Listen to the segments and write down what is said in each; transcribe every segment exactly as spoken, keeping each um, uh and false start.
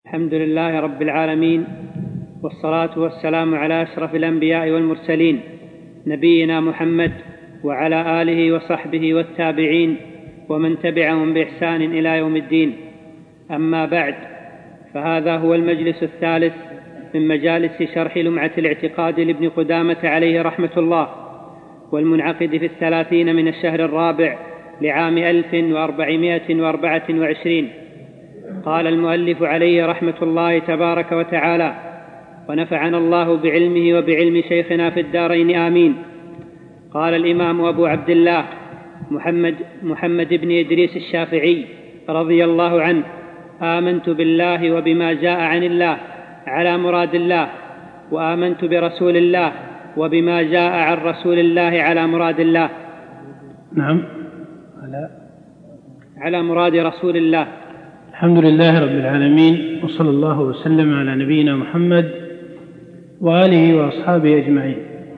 الحمد لله رب العالمين، والصلاة والسلام على أشرف الأنبياء والمرسلين نبينا محمد وعلى آله وصحبه والتابعين ومن تبعهم بإحسان إلى يوم الدين. أما بعد، فهذا هو المجلس الثالث من مجالس شرح لمعة الاعتقاد لابن قدامة عليه رحمة الله، والمنعقد في الثلاثين من الشهر الرابع لعام ألف وأربعمائة وأربعة وعشرين. قال المؤلف عليه رحمة الله تبارك وتعالى: ونفعنا الله بعلمه وبعلم شيخنا في الدارين آمين. قال الإمام أبو عبد الله محمد, محمد بن إدريس الشافعي رضي الله عنه: آمنت بالله وبما جاء عن الله على مراد الله، وآمنت برسول الله وبما جاء عن رسول الله على مراد الله. نعم، على على مراد رسول الله. الحمد لله رب العالمين، وصلى الله وسلم على نبينا محمد وآله وأصحابه أجمعين.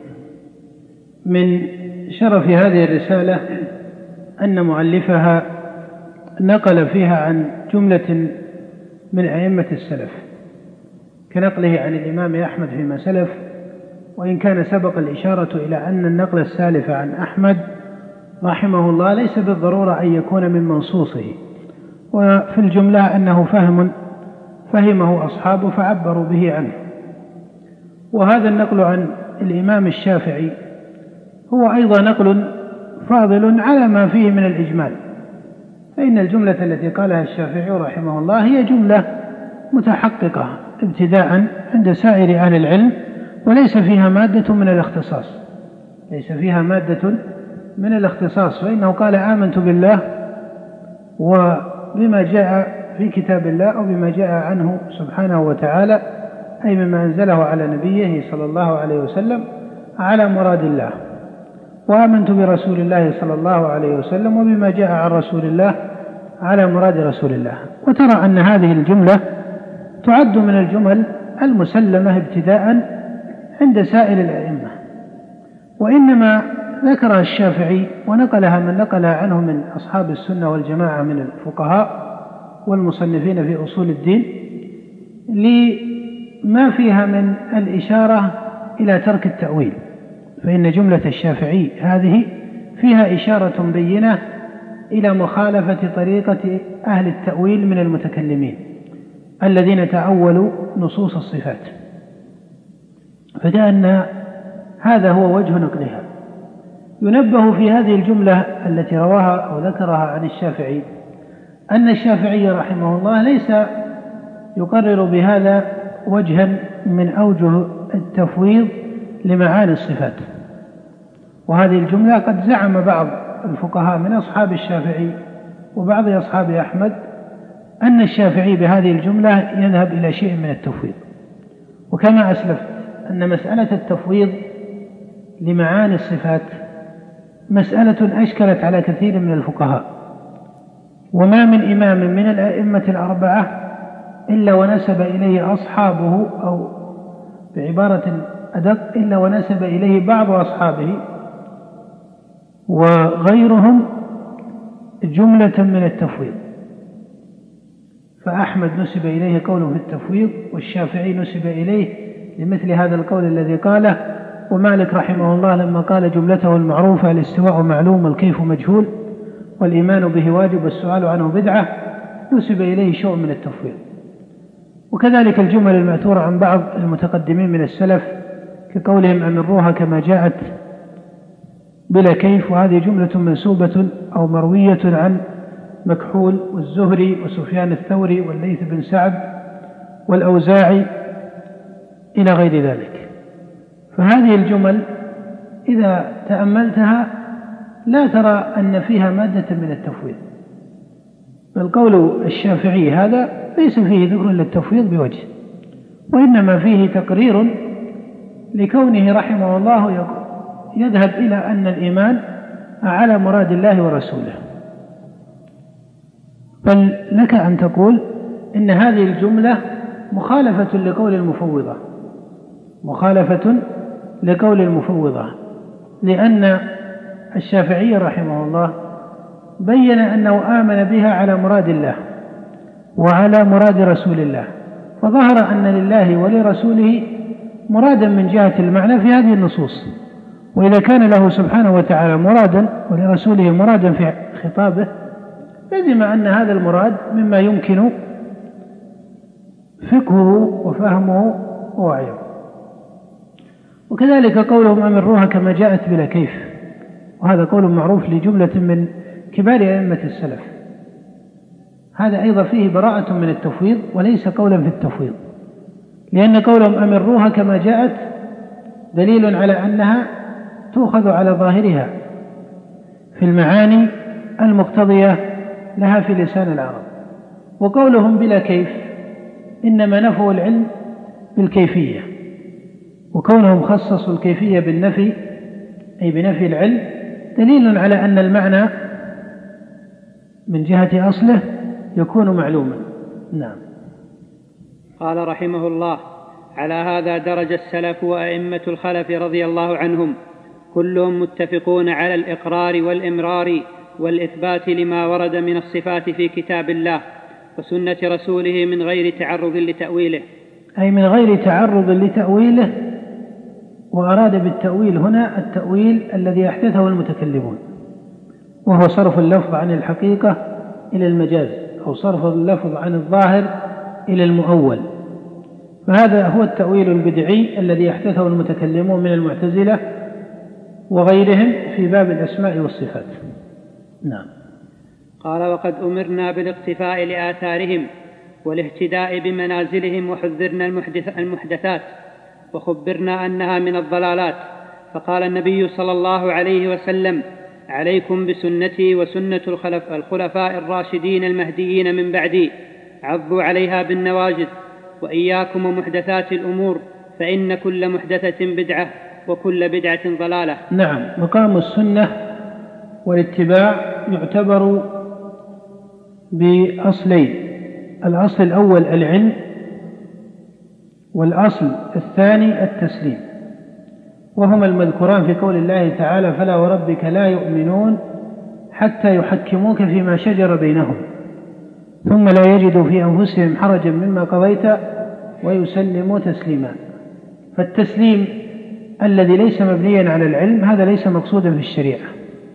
من شرف هذه الرسالة أن مؤلفها نقل فيها عن جملة من أئمة السلف، كنقله عن الإمام أحمد فيما سلف، وإن كان سبق الإشارة إلى أن النقل السالف عن أحمد رحمه الله ليس بالضرورة أن يكون من منصوصه، وفي الجملة أنه فهم فهمه أصحابه فعبروا به عنه. وهذا النقل عن الإمام الشافعي هو أيضا نقل فاضل على ما فيه من الإجمال، فإن الجملة التي قالها الشافعي رحمه الله هي جملة متحققة ابتداء عند سائر أهل العلم، وليس فيها مادة من الاختصاص ليس فيها مادة من الاختصاص فإنه قال: آمنت بالله وبما جاء في كتاب الله أو بما جاء عنه سبحانه وتعالى، أي مما أنزله على نبيه صلى الله عليه وسلم على مراد الله، وآمنت برسول الله صلى الله عليه وسلم وبما جاء عن رسول الله على مراد رسول الله. وترى أن هذه الجملة تعد من الجمل المسلمة ابتداء عند سائر الأئمة، وإنما ذكرها الشافعي ونقلها من نقلها عنه من أصحاب السنة والجماعة من الفقهاء والمصنفين في أصول الدين لما فيها من الإشارة إلى ترك التأويل، فإن جملة الشافعي هذه فيها إشارة بينة إلى مخالفة طريقة أهل التأويل من المتكلمين الذين تأولوا نصوص الصفات، فكأن هذا هو وجه نقلها. ينبه في هذه الجملة التي رواها أو ذكرها عن الشافعي أن الشافعي رحمه الله ليس يقرر بهذا وجها من أوجه التفويض لمعاني الصفات. وهذه الجملة قد زعم بعض الفقهاء من أصحاب الشافعي وبعض أصحاب أحمد أن الشافعي بهذه الجملة يذهب إلى شيء من التفويض. وكما أسلفت أن مسألة التفويض لمعاني الصفات مسألة أشكلت على كثير من الفقهاء، وما من إمام من الأئمة الأربعة إلا ونسب إليه أصحابه، أو بعبارة أدق إلا ونسب إليه بعض أصحابه وغيرهم جملة من التفويض. فأحمد نسب إليه قوله في التفويض، والشافعي نسب إليه لمثل هذا القول الذي قاله، ومالك رحمه الله لما قال جملته المعروفة: الاستواء معلوم والكيف مجهول والإيمان به واجب والسؤال عنه بدعة، نسب إليه شيء من التفويض. وكذلك الجمل المأثورة عن بعض المتقدمين من السلف كقولهم: أمروها كما جاءت بلا كيف، وهذه جملة منسوبة أو مروية عن مكحول والزهري وسفيان الثوري والليث بن سعد والأوزاعي إلى غير ذلك. فهذه الجمل إذا تأملتها لا ترى أن فيها مادة من التفويض، بل قول الشافعي هذا ليس فيه ذكر للتفويض بوجه، وإنما فيه تقرير لكونه رحمه الله يذهب إلى أن الإيمان على مراد الله ورسوله. بل لك أن تقول إن هذه الجملة مخالفة لقول المفوضة مخالفة لقول المفوضة لأن الشافعي رحمه الله بين أنه آمن بها على مراد الله وعلى مراد رسول الله، وظهر أن لله ولرسوله مرادا من جهة المعنى في هذه النصوص. وإذا كان له سبحانه وتعالى مرادا ولرسوله مرادا في خطابه لزم أن هذا المراد مما يمكن فقهه وفهمه ووعيه. وكذلك قولهم أمروها كما جاءت بلا كيف، وهذا قول معروف لجملة من كبار أئمة السلف. هذا أيضا فيه براءة من التفويض وليس قولا في التفويض، لأن قولهم أمروها كما جاءت دليل على أنها تؤخذ على ظاهرها في المعاني المقتضية لها في لسان العرب. وقولهم بلا كيف إنما نفوا العلم بالكيفية، وكونهم خصصوا الكيفية بالنفي أي بنفي العلم دليل على أن المعنى من جهة أصله يكون معلوما. نعم. قال رحمه الله: على هذا درج السلف وأئمة الخلف رضي الله عنهم كلهم متفقون على الإقرار والإمرار والإثبات لما ورد من الصفات في كتاب الله وسنة رسوله من غير تعرض لتأويله، أي من غير تعرض لتأويله. وأراد بالتأويل هنا التأويل الذي أحدثه المتكلمون، وهو صرف اللفظ عن الحقيقة إلى المجاز، أو صرف اللفظ عن الظاهر إلى المؤول. فهذا هو التأويل البدعي الذي أحدثه المتكلمون من المعتزلة وغيرهم في باب الأسماء والصفات. نعم. قال: وقد أمرنا بالاقتفاء لآثارهم والاهتداء بمنازلهم وحذرنا المحدث المحدثات وخبرنا أنها من الضلالات. فقال النبي صلى الله عليه وسلم: عليكم بسنتي وسنة الخلفاء الراشدين المهديين من بعدي، عضوا عليها بالنواجذ، وإياكم ومحدثات الأمور، فإن كل محدثة بدعة وكل بدعة ضلالة. نعم. مقام السنة والاتباع يعتبر بأصلين: الأصل الأول العلم، والأصل الثاني التسليم، وهما المذكوران في قول الله تعالى: فلا وربك لا يؤمنون حتى يحكموك فيما شجر بينهم ثم لا يجدوا في أنفسهم حرجا مما قضيت ويسلموا تسليما. فالتسليم الذي ليس مبنيا على العلم هذا ليس مقصودا في الشريعة.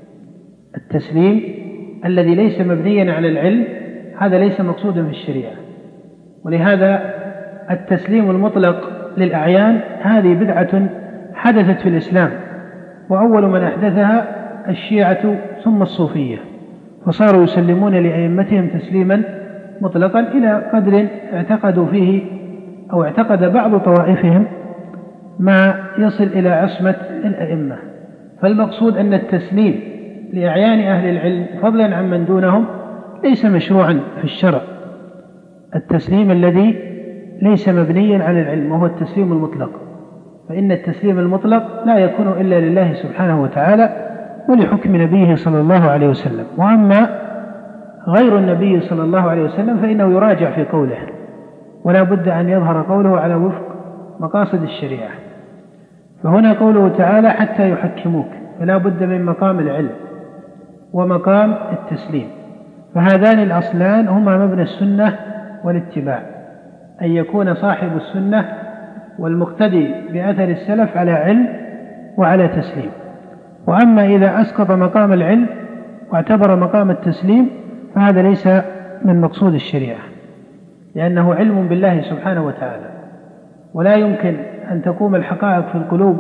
التسليم الذي ليس مبنيا على العلم هذا ليس مقصودا في الشريعة. ولهذا التسليم المطلق للأعيان هذه بدعة حدثت في الإسلام، وأول من أحدثها الشيعة ثم الصوفية، فصاروا يسلمون لأئمتهم تسليما مطلقا إلى قدر اعتقدوا فيه أو اعتقد بعض طوائفهم ما يصل إلى عصمة الأئمة. فالمقصود أن التسليم لأعيان أهل العلم فضلا عن من دونهم ليس مشروعا في الشرع. التسليم الذي ليس مبنيا على العلم وهو التسليم المطلق، فإن التسليم المطلق لا يكون إلا لله سبحانه وتعالى ولحكم نبيه صلى الله عليه وسلم. وأما غير النبي صلى الله عليه وسلم فإنه يراجع في قوله، ولا بد أن يظهر قوله على وفق مقاصد الشريعة. فهنا قوله تعالى: حتى يحكموك، فلا بد من مقام العلم ومقام التسليم، فهذان الأصلان هما مبنى السنة والاتباع، أن يكون صاحب السنة والمقتدي بأثر السلف على علم وعلى تسليم. وأما إذا أسقط مقام العلم واعتبر مقام التسليم فهذا ليس من مقصود الشريعة، لأنه علم بالله سبحانه وتعالى، ولا يمكن أن تقوم الحقائق في القلوب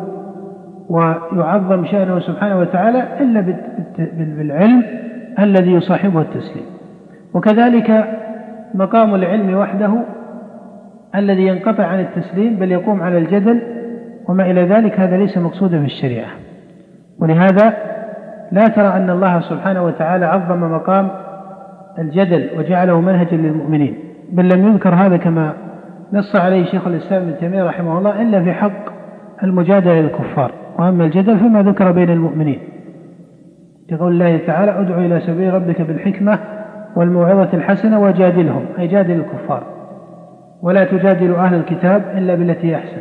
ويعظم شأنه سبحانه وتعالى إلا بالعلم الذي يصاحبه التسليم. وكذلك مقام العلم وحده الذي ينقطع عن التسليم بل يقوم على الجدل وما إلى ذلك، هذا ليس مقصودا في الشريعة. ولهذا لا ترى أن الله سبحانه وتعالى عظم مقام الجدل وجعله منهجا للمؤمنين، بل لم يذكر هذا كما نص عليه شيخ الإسلام ابن تيمية رحمه الله إلا في حق المجادلة للكفار، وأما الجدل فيما ذكر بين المؤمنين، يقول الله تعالى: ادعو إلى سبيل ربك بالحكمة والموعظة الحسنة وجادلهم، أي جادل الكفار، ولا تجادلوا أهل الكتاب إلا بالتي أحسن.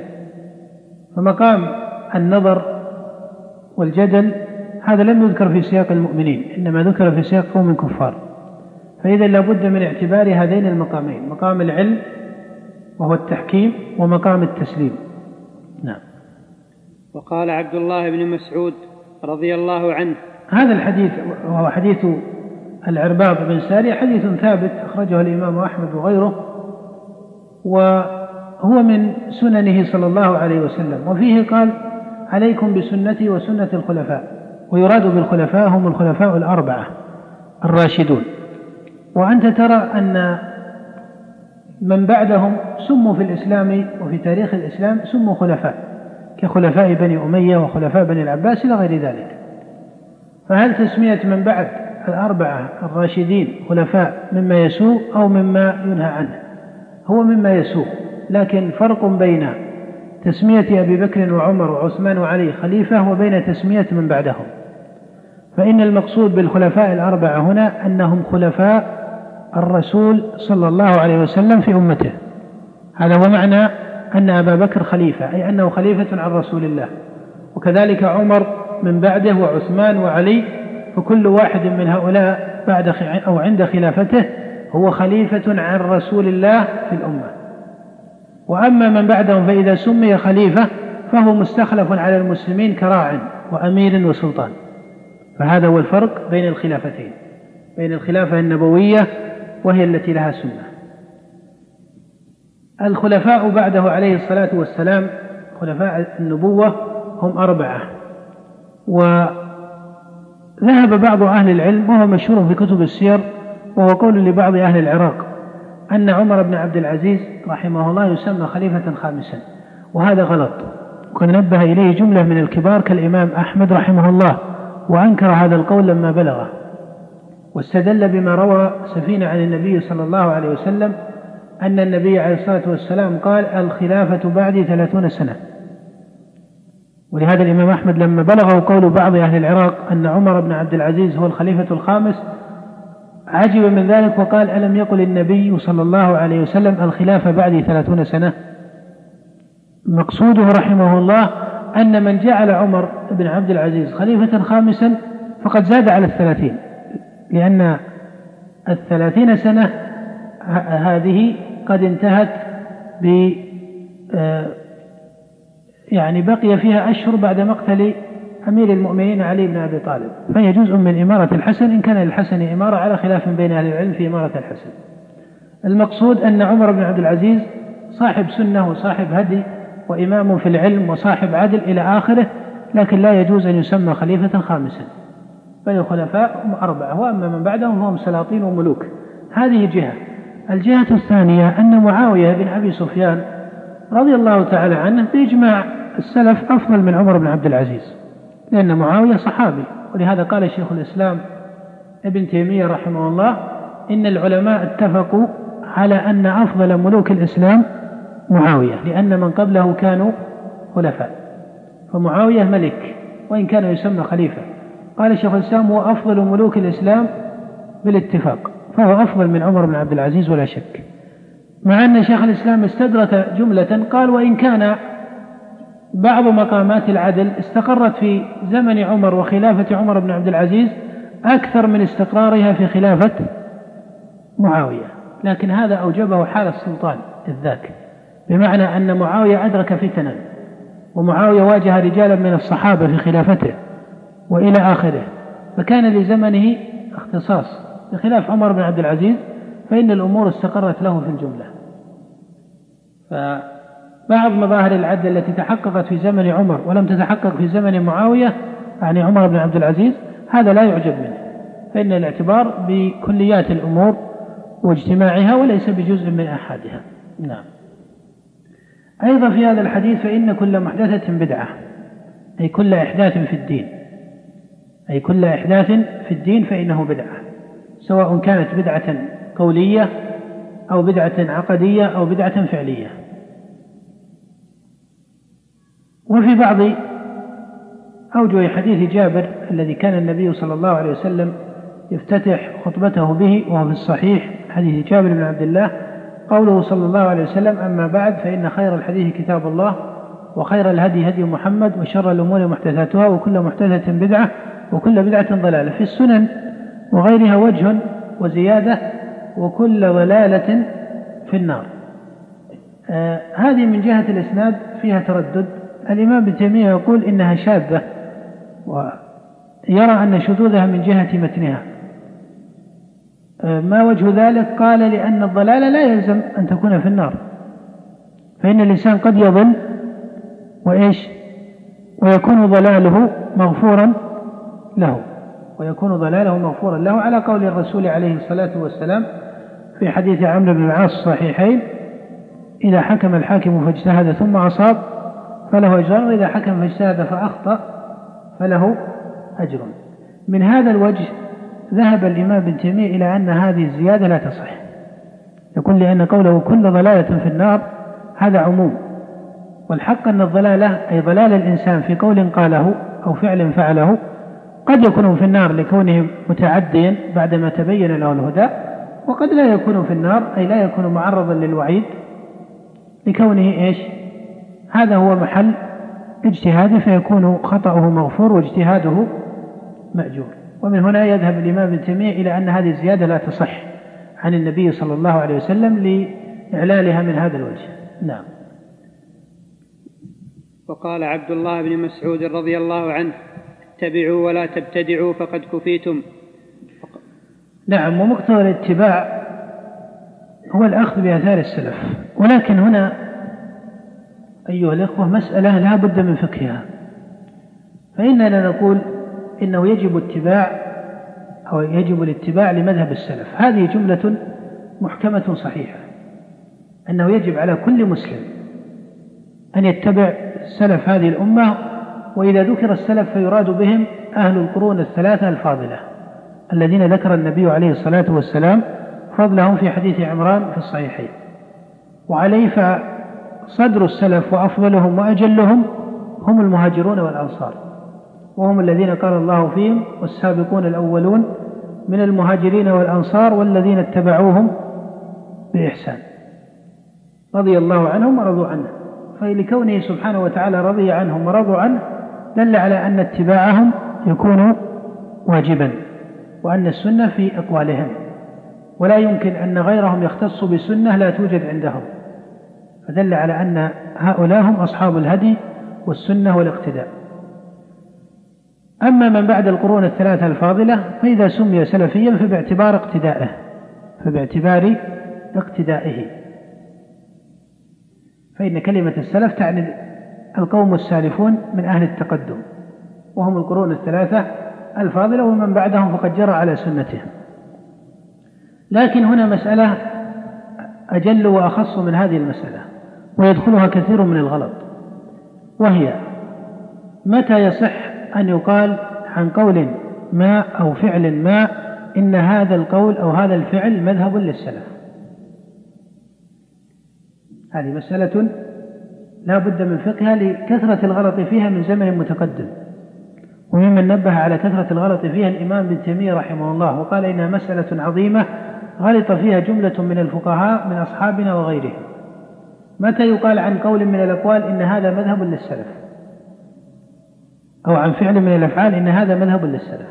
فمقام النظر والجدل هذا لم يذكر في سياق المؤمنين، إنما ذكر في سياق قوم كفار. فإذا لابد من اعتبار هذين المقامين، مقام العلم وهو التحكيم ومقام التسليم. نعم. وقال عبد الله بن مسعود رضي الله عنه: هذا الحديث وهو حديث العرباض بن سارية حديث ثابت أخرجه الإمام أحمد وغيره، وهو من سننه صلى الله عليه وسلم. وفيه قال: عليكم بسنتي وسنة الخلفاء، ويراد بالخلفاء هم الخلفاء الأربعة الراشدون. وأنت ترى أن من بعدهم سموا في الإسلام وفي تاريخ الإسلام سموا خلفاء، كخلفاء بني أمية وخلفاء بني العباس إلى غير ذلك. فهل تسمية من بعد الأربعة الراشدين خلفاء مما يسوء أو مما ينهى عنه؟ هو مما يسوء، لكن فرق بين تسمية أبي بكر وعمر وعثمان وعلي خليفة وبين تسمية من بعدهم. فإن المقصود بالخلفاء الأربعة هنا أنهم خلفاء الرسول صلى الله عليه وسلم في أمته. هذا هو معنى أن أبا بكر خليفة، أي أنه خليفة عن رسول الله، وكذلك عمر من بعده وعثمان وعلي، فكل واحد من هؤلاء بعد أو عند خلافته هو خليفة عن رسول الله في الأمة. وأما من بعدهم فإذا سمي خليفة فهو مستخلف على المسلمين كراع وأمير وسلطان. فهذا هو الفرق بين الخلافتين، بين الخلافة النبوية وهي التي لها سنة. الخلفاء بعده عليه الصلاة والسلام خلفاء النبوة هم أربعة. وذهب بعض أهل العلم، وهو مشهور في كتب السير وهو قول لبعض أهل العراق، أن عمر بن عبد العزيز رحمه الله يسمى خليفة خامسا، وهذا غلط، وقد نبه إليه جملة من الكبار كالإمام أحمد رحمه الله، وأنكر هذا القول لما بلغه، واستدل بما روى سفينة عن النبي صلى الله عليه وسلم أن النبي عليه الصلاة والسلام قال: الخلافة بعدي ثلاثون سنة. ولهذا الإمام أحمد لما بلغه قول بعض أهل العراق أن عمر بن عبد العزيز هو الخليفة الخامس عجب من ذلك وقال: ألم يقل النبي صلى الله عليه وسلم الخلافة بعدي ثلاثون سنة؟ مقصوده رحمه الله أن من جعل عمر بن عبد العزيز خليفة خامسا فقد زاد على الثلاثين، لأن الثلاثين سنة هذه قد انتهت ب يعني بقي فيها أشهر بعد مقتل أمير المؤمنين علي بن أبي طالب، فهي جزء من إمارة الحسن، إن كان للحسن إمارة، على خلاف بين أهل العلم في إمارة الحسن. المقصود أن عمر بن عبد العزيز صاحب سنة وصاحب هدي وإمام في العلم وصاحب عدل إلى آخره، لكن لا يجوز أن يسمى خليفة خامسا، بل الخلفاء هم أربعة، وأما من بعدهم هم سلاطين وملوك. هذه جهة. الجهة الثانية أن معاوية بن أبي سفيان رضي الله تعالى عنه بإجماع السلف أفضل من عمر بن عبد العزيز، لأن معاوية صحابي. ولهذا قال شيخ الإسلام ابن تيمية رحمه الله: إن العلماء اتفقوا على أن أفضل ملوك الإسلام معاوية، لأن من قبله كانوا خلفاء، فمعاوية ملك وإن كان يسمى خليفة. قال شيخ الإسلام: هو أفضل ملوك الإسلام بالاتفاق، فهو أفضل من عمر بن عبد العزيز ولا شك. مع أن شيخ الإسلام استدرك جملة قال: وإن كان بعض مقامات العدل استقرت في زمن عمر وخلافة عمر بن عبد العزيز أكثر من استقرارها في خلافة معاوية، لكن هذا أوجبه حال السلطان الذاك، بمعنى أن معاوية أدرك فتنا، ومعاوية واجه رجالا من الصحابة في خلافته وإلى آخره، فكان لزمنه اختصاص، بخلاف عمر بن عبد العزيز فإن الأمور استقرت له في الجملة. فبعض مظاهر العدل التي تحققت في زمن عمر ولم تتحقق في زمن معاوية، يعني عمر بن عبد العزيز، هذا لا يعجب منه، فإن الاعتبار بكليات الأمور واجتماعها وليس بجزء من أحدها. نعم. أيضا في هذا الحديث: فإن كل محدثة بدعة، أي كل إحداث في الدين، أي كل إحداث في الدين فإنه بدعة، سواء كانت بدعة قولية أو بدعة عقدية أو بدعة فعلية. وفي بعض أوجه حديث جابر الذي كان النبي صلى الله عليه وسلم يفتتح خطبته به وهو في الصحيح، حديث جابر بن عبد الله، قوله صلى الله عليه وسلم: أما بعد فإن خير الحديث كتاب الله، وخير الهدي هدي محمد، وشر الأمور محدثاتها، وكل محدثة بدعة، وكل بدعة ضلالة. في السنن وغيرها وجه وزيادة: وكل ضلالة في النار. آه هذه من جهة الإسناد فيها تردد. الإمام ابن تيمية يقول إنها شاذة، ويرى أن شذوذها من جهة متنها. آه ما وجه ذلك؟ قال لأن الضلال لا يلزم أن تكون في النار، فإن الإنسان قد يضل وإيش ويكون ضلاله مغفورا له ويكون ضلاله مغفورا له على قول الرسول عليه الصلاة والسلام في حديث عمرو بن العاص الصحيحين: إذا حكم الحاكم فاجتهد ثم أصاب فله أجر، وإذا حكم فاجتهد فأخطأ فله أجر. من هذا الوجه ذهب الإمام ابن تيمية إلى أن هذه الزيادة لا تصح، يقول لأن قوله كل ضلالة في النار هذا عموم، والحق أن الضلالة أي ضلال الإنسان في قول قاله أو فعل فعله قد يكون في النار لكونه متعديا بعدما تبين له الهدى، وقد لا يكون في النار أي لا يكون معرضا للوعيد لكونه إيش هذا هو محل اجتهاده، فيكون خطأه مغفور واجتهاده مأجور. ومن هنا يذهب الإمام ابن تيمية إلى أن هذه الزيادة لا تصح عن النبي صلى الله عليه وسلم لإعلالها من هذا الوجه. نعم. وقال عبد الله بن مسعود رضي الله عنه: اتبعوا ولا تبتدعوا فقد كفيتم. نعم. ومقتضى الاتباع هو الأخذ بآثار السلف، ولكن هنا أيها الأخوة مسألة لا بد من فقهها. فإننا نقول إنه يجب اتباع أو يجب الاتباع لمذهب السلف، هذه جملة محكمة صحيحة، أنه يجب على كل مسلم أن يتبع سلف هذه الأمة. وإذا ذكر السلف فيراد بهم أهل القرون الثلاثة الفاضلة الذين ذكر النبي عليه الصلاة والسلام فضلهم في حديث عمران في الصحيحين. وعليه فصدر السلف وأفضلهم وأجلهم هم المهاجرون والأنصار، وهم الذين قال الله فيهم: والسابقون الأولون من المهاجرين والأنصار والذين اتبعوهم بإحسان رضي الله عنهم ورضوا عنه. فلكونه سبحانه وتعالى رضي عنهم ورضوا عنه دل على أن اتباعهم يكون واجبا، وأن السنة في أقوالهم، ولا يمكن أن غيرهم يختص بسنة لا توجد عندهم، فدل على أن هؤلاء هم أصحاب الهدي والسنة والاقتداء. أما من بعد القرون الثلاثة الفاضلة فإذا سمي سلفيا فباعتبار اقتدائه فباعتبار اقتدائه فإن كلمة السلف تعني القوم السالفون من أهل التقدم، وهم القرون الثلاثة الفاضلة، ومن بعدهم فقد جرى على سنتهم. لكن هنا مسألة أجل وأخص من هذه المسألة، ويدخلها كثير من الغلط، وهي متى يصح أن يقال عن قول ما أو فعل ما إن هذا القول أو هذا الفعل مذهب للسلف. هذه مسألة لا بد من فقهها لكثرة الغلط فيها من زمن متقدم، وممن نبه على كثرة الغلط فيها الإمام ابن تيمية رحمه الله، وقال إنها مسألة عظيمة غلط فيها جملة من الفقهاء من أصحابنا وغيرهم. متى يقال عن قول من الأقوال إن هذا مذهب للسلف، أو عن فعل من الأفعال إن هذا مذهب للسلف؟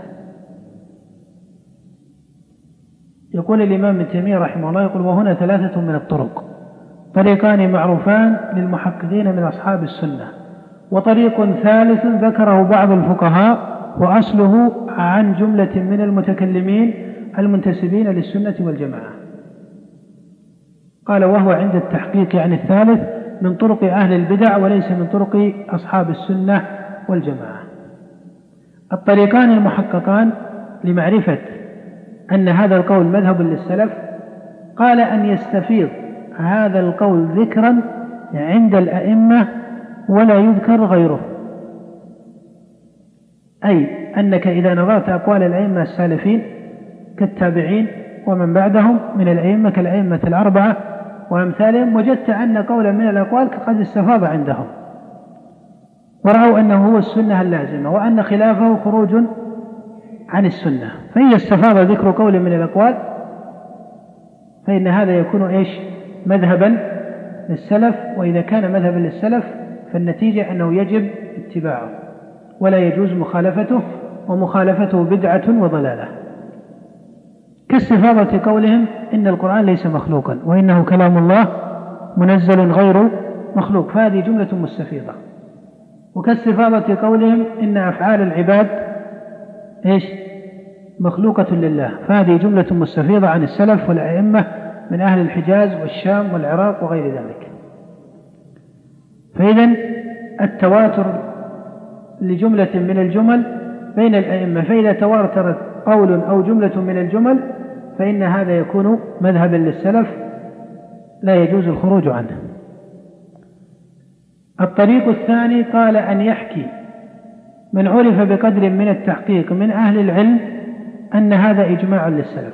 يقول الإمام ابن تيمية رحمه الله، يقول: وهنا ثلاثة من الطرق، طريقان معروفان للمحققين من أصحاب السنة، وطريق ثالث ذكره بعض الفقهاء وأصله عن جملة من المتكلمين المنتسبين للسنة والجماعة. قال: وهو عند التحقيق يعني الثالث من طرق أهل البدع وليس من طرق أصحاب السنة والجماعة. الطريقان المحققان لمعرفة أن هذا القول مذهب للسلف، قال: أن يستفيض هذا القول ذكرا عند الأئمة ولا يذكر غيره، أي أنك إذا نظرت أقوال الأئمة السالفين كالتابعين ومن بعدهم من الأئمة كالأئمة الأربعة وأمثالهم، وجدت أن قولا من الأقوال قد استفاض عندهم ورأوا أنه هو السنة اللازمة، وأن خلافه خروج عن السنة، فإذا استفاض ذكر قول من الأقوال فإن هذا يكون إيش؟ مذهبا للسلف. وإذا كان مذهبا للسلف فالنتيجة أنه يجب اتباعه ولا يجوز مخالفته، ومخالفته بدعة وضلالة، كاستفاضة قولهم إن القرآن ليس مخلوقا وإنه كلام الله منزل غير مخلوق، فهذه جملة مستفيضة. وكاستفاضة قولهم إن أفعال العباد إيش؟ مخلوقة لله، فهذه جملة مستفيضة عن السلف والأئمة من أهل الحجاز والشام والعراق وغير ذلك. فإذن التواتر لجملة من الجمل بين الأئمة، فإذا تواترت قول أو جملة من الجمل فإن هذا يكون مذهبا للسلف لا يجوز الخروج عنه. الطريق الثاني قال أن يحكي من عرف بقدر من التحقيق من أهل العلم أن هذا إجماع للسلف،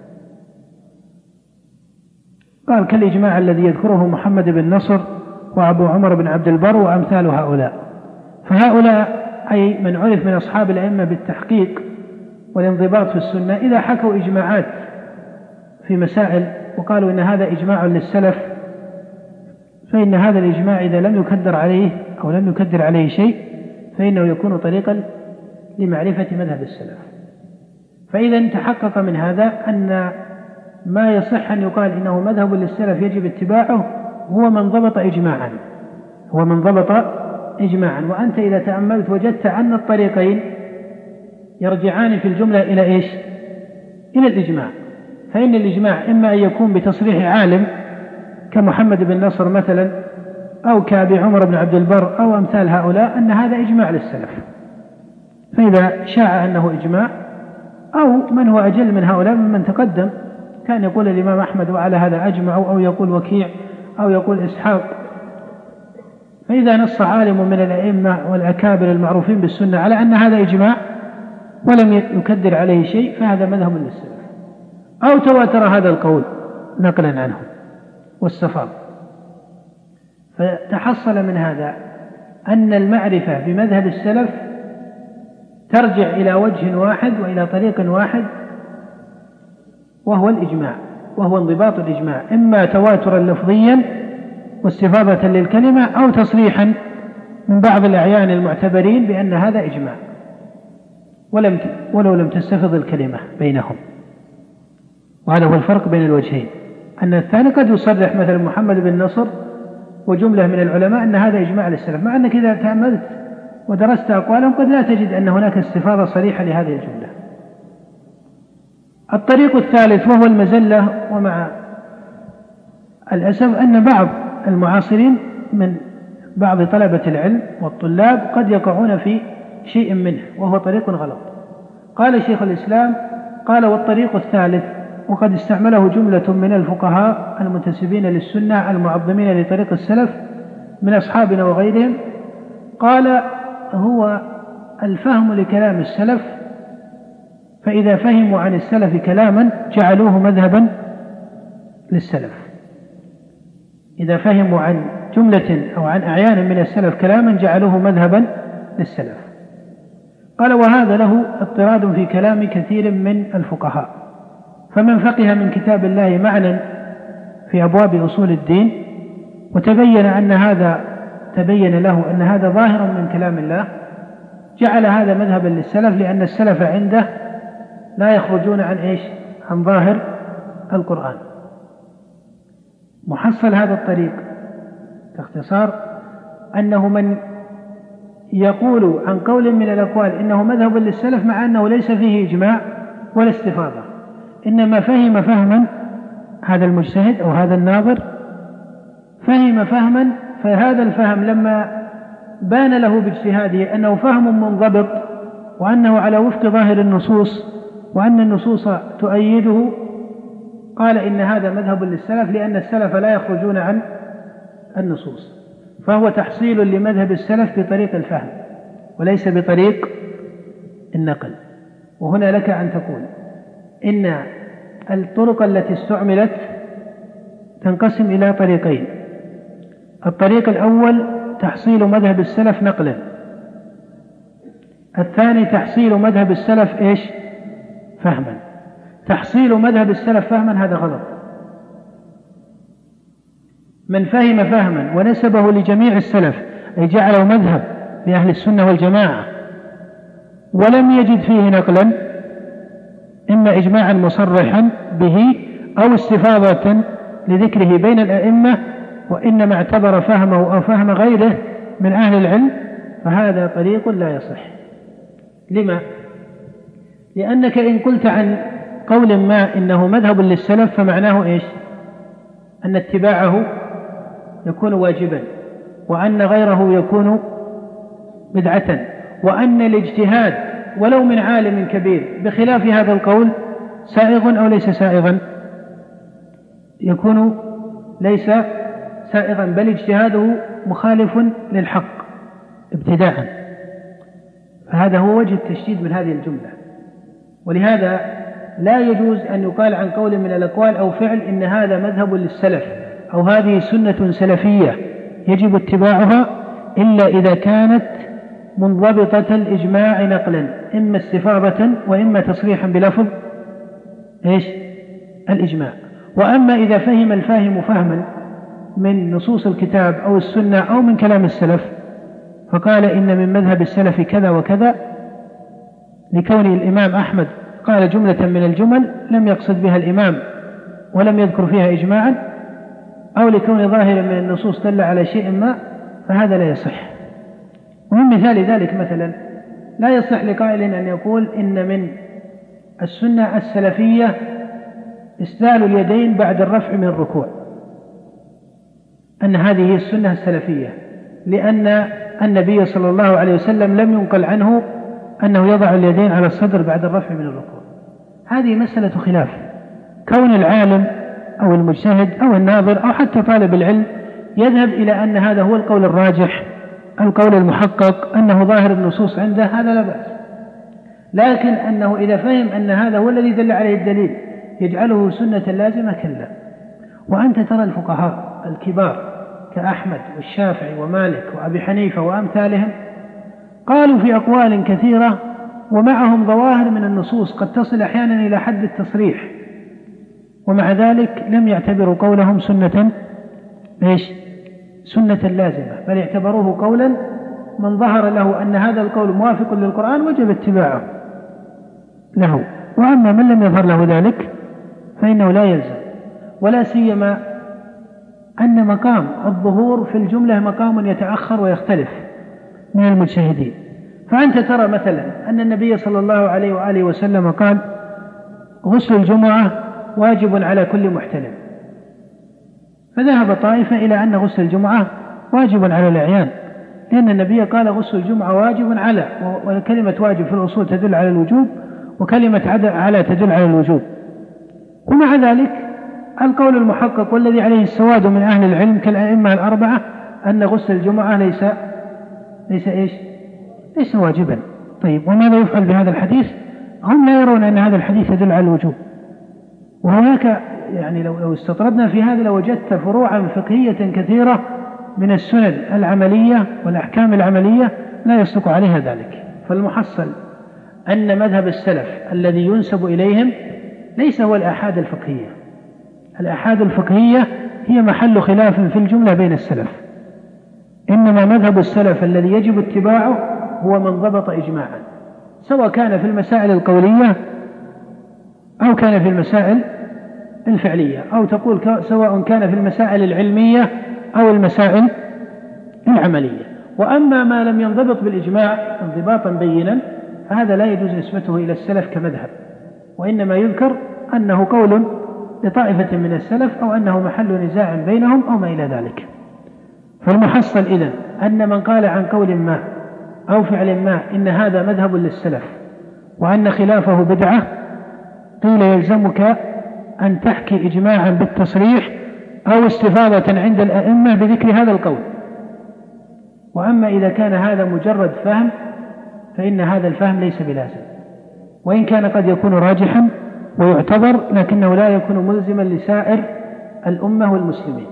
قال كالإجماع الذي يذكره محمد بن نصر وأبو عمر بن عبد البر وأمثال هؤلاء. فهؤلاء أي من عرف من أصحاب الأئمة بالتحقيق والانضباط في السنة إذا حكوا إجماعات في مسائل وقالوا إن هذا إجماع للسلف، فإن هذا الإجماع إذا لم يكدر عليه أو لم يكدر عليه شيء فإنه يكون طريقا لمعرفة مذهب السلف. فإذا تحقق من هذا أن ما يصح أن يقال إنه مذهب للسلف يجب اتباعه هو من ضبط إجماعا، هو من ضبط إجماعا. وأنت إذا تأملت وجدت أن الطريقين يرجعان في الجملة إلى إيش؟ إلى الإجماع. فإن الإجماع إما أن يكون بتصريح عالم كمحمد بن نصر مثلا أو كأبي عمر بن عبد البر أو أمثال هؤلاء أن هذا إجماع للسلف، فإذا شاع أنه إجماع، أو من هو أجل من هؤلاء ممن تقدم كان يقول الإمام أحمد وعلى هذا أجمع، أو يقول وكيع أو يقول إسحاق. فإذا نص عالم من الأئمة والأكابر المعروفين بالسنة على أن هذا إجماع ولم يكدر عليه شيء فهذا مذهب للسلف، أو تواتر هذا القول نقلا عنه واستفاض. فتحصل من هذا أن المعرفة بمذهب السلف ترجع إلى وجه واحد وإلى طريق واحد، وهو الإجماع، وهو انضباط الإجماع، إما تواترا لفظيا واستفاضة للكلمة أو تصريحا من بعض الأعيان المعتبرين بأن هذا إجماع ولم ولو لم تستفض الكلمة بينهم. وهذا هو الفرق بين الوجهين، أن الثاني قد يصرح مثل محمد بن نصر وجملة من العلماء أن هذا إجماع للسلف، مع أنك إذا تأملت ودرست أقوالهم قد لا تجد أن هناك استفاضة صريحة لهذه الجملة. الطريق الثالث وهو المزلة، ومع الأسف أن بعض المعاصرين من بعض طلبة العلم والطلاب قد يقعون في شيء منه وهو طريق غلط. قال شيخ الإسلام قال والطريق الثالث، وقد استعمله جملة من الفقهاء المنتسبين للسنة المعظمين لطريق السلف من أصحابنا وغيرهم، قال هو الفهم لكلام السلف، فإذا فهموا عن السلف كلاما جعلوه مذهبا للسلف. إذا فهموا عن جملة أو عن أعيان من السلف كلاما جعلوه مذهبا للسلف. قال وهذا له اضطراد في كلام كثير من الفقهاء، فمن فقه من كتاب الله معنى في أبواب أصول الدين وتبين أن هذا تبين له أن هذا ظاهر من كلام الله جعل هذا مذهبا للسلف، لأن السلف عنده لا يخرجون عن إيش؟ عن ظاهر القرآن. محصل هذا الطريق باختصار أنه من يقول عن قول من الأقوال إنه مذهب للسلف مع أنه ليس فيه إجماع ولا استفاضة، إنما فهم فهما، هذا المجتهد أو هذا الناظر فهم فهما، فهذا الفهم لما بان له باجتهاده أنه فهم منضبط وأنه على وفق ظاهر النصوص وأن النصوص تؤيده، قال إن هذا مذهب للسلف، لأن السلف لا يخرجون عن النصوص، فهو تحصيل لمذهب السلف بطريق الفهم وليس بطريق النقل. وهنا لك أن تقول إن الطرق التي استعملت تنقسم إلى طريقين: الطريق الأول تحصيل مذهب السلف نقلا، الثاني تحصيل مذهب السلف إيش؟ فهما. تحصيل مذهب السلف فهما هذا غلط. من فهم فهما ونسبه لجميع السلف أي جعله مذهب لأهل السنة والجماعة ولم يجد فيه نقلا، إما إجماعا مصرحا به أو استفاضة لذكره بين الأئمة وإنما اعتبر فهمه أو فهم غيره من أهل العلم، فهذا طريق لا يصح. لما؟ لأنك إن قلت عن قول ما إنه مذهب للسلف فمعناه إيش؟ أن اتباعه يكون واجبا، وأن غيره يكون بدعة، وأن الاجتهاد ولو من عالم كبير بخلاف هذا القول سائغ أو ليس سائغا، يكون ليس سائغا بل اجتهاده مخالف للحق ابتداء. فهذا هو وجه التشديد من هذه الجملة. ولهذا لا يجوز أن يقال عن قول من الأقوال أو فعل إن هذا مذهب للسلف أو هذه سنة سلفية يجب اتباعها إلا إذا كانت منضبطة الإجماع نقلا، إما استفاضة وإما تصريحا بلفظ إيش؟ الإجماع. وأما إذا فهم الفاهم فهما من نصوص الكتاب أو السنة أو من كلام السلف فقال إن من مذهب السلف كذا وكذا، لكون الإمام أحمد قال جملة من الجمل لم يقصد بها الإمام ولم يذكر فيها إجماعا، أو لكون ظاهرا من النصوص دل على شيء ما، فهذا لا يصح. ومن مثال ذلك مثلا لا يصح لقائل أن يقول إن من السنة السلفية إسدال اليدين بعد الرفع من الركوع، أن هذه السنة السلفية، لأن النبي صلى الله عليه وسلم لم ينقل عنه أنه يضع اليدين على الصدر بعد الرفع من الركوع. هذه مسألة خلاف. كون العالم أو المجتهد أو الناظر أو حتى طالب العلم يذهب إلى أن هذا هو القول الراجح، القول المحقق، أنه ظاهر النصوص عنده، هذا لا بأس. لكن أنه إذا فهم أن هذا هو الذي دل عليه الدليل يجعله سنة لازمة، كلا. وأنت ترى الفقهاء الكبار كأحمد والشافعي ومالك وأبي حنيفة وأمثالهم قالوا في أقوال كثيرة ومعهم ظواهر من النصوص قد تصل أحيانا إلى حد التصريح، ومع ذلك لم يعتبروا قولهم سنة إيش؟ سنة لازمة، بل اعتبروه قولا من ظهر له أن هذا القول موافق للقرآن وجب اتباعه له. وأما من لم يظهر له ذلك فإنه لا يلزم، ولا سيما أن مقام الظهور في الجملة مقام يتأخر ويختلف من المجتهدين. فأنت ترى مثلا أن النبي صلى الله عليه وآله وسلم قال غسل الجمعة واجب على كل محتلم، فذهب طائفة إلى أن غسل الجمعة واجب على الأعيان، لأن النبي قال غسل الجمعة واجب على، وكلمة واجب في الأصول تدل على الوجوب، وكلمة على تدل على الوجوب. ومع ذلك القول المحقق والذي عليه السواد من أهل العلم كالأئمة الأربعة أن غسل الجمعة ليس ليس إيش؟ ليس واجبا. طيب وماذا يفعل بهذا الحديث؟ هم لا يرون أن هذا الحديث يدل على الوجوب. وهناك يعني لو لو استطردنا في هذا لوجدت فروعا فقهية كثيرة من السنن العملية والأحكام العملية لا يصدق عليها ذلك. فالمحصل أن مذهب السلف الذي ينسب إليهم ليس هو الآحاد الفقهية. الآحاد الفقهية هي محل خلاف في الجملة بين السلف، إنما مذهب السلف الذي يجب اتباعه هو من ضبط إجماعا، سواء كان في المسائل القولية أو كان في المسائل الفعلية، أو تقول سواء كان في المسائل العلمية أو المسائل العملية. وأما ما لم ينضبط بالإجماع انضباطا بينا فهذا لا يجوز نسبته إلى السلف كمذهب، وإنما يذكر أنه قول لطائفة من السلف أو أنه محل نزاع بينهم أو ما إلى ذلك. فالمحصل إذن أن من قال عن قول ما أو فعل ما إن هذا مذهب للسلف وأن خلافه بدعة، قيل يلزمك أن تحكي إجماعا بالتصريح أو استفاضة عند الأئمة بذكر هذا القول. وأما إذا كان هذا مجرد فهم فإن هذا الفهم ليس بلازم، وإن كان قد يكون راجحا ويعتبر، لكنه لا يكون ملزما لسائر الأمة والمسلمين.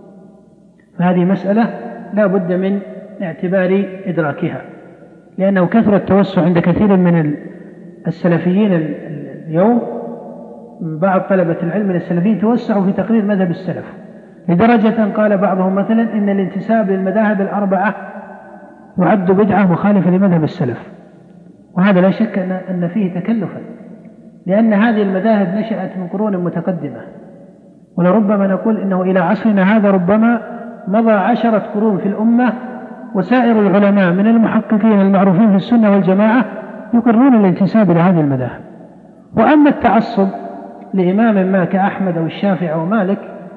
فهذه مسألة لا بد من اعتبار إدراكها، لأنه كثر التوسع عند كثير من السلفيين اليوم، بعض طلبة العلم من السلفيين توسعوا في تقرير مذهب السلف، لدرجة قال بعضهم مثلا إن الانتساب للمذاهب الأربعة يعد بدعة مخالفة لمذهب السلف. وهذا لا شك أن فيه تكلفا، لأن هذه المذاهب نشأت من قرون متقدمة، ولربما نقول إنه إلى عصرنا هذا ربما مضى عشرة قرون في الأمة وسائر العلماء من المحققين المعروفين في السنة والجماعة يقرون الانتساب إلى هذه المذاهب. وأما التعصب لإمام ما كأحمد أو الشافعي أو مالك،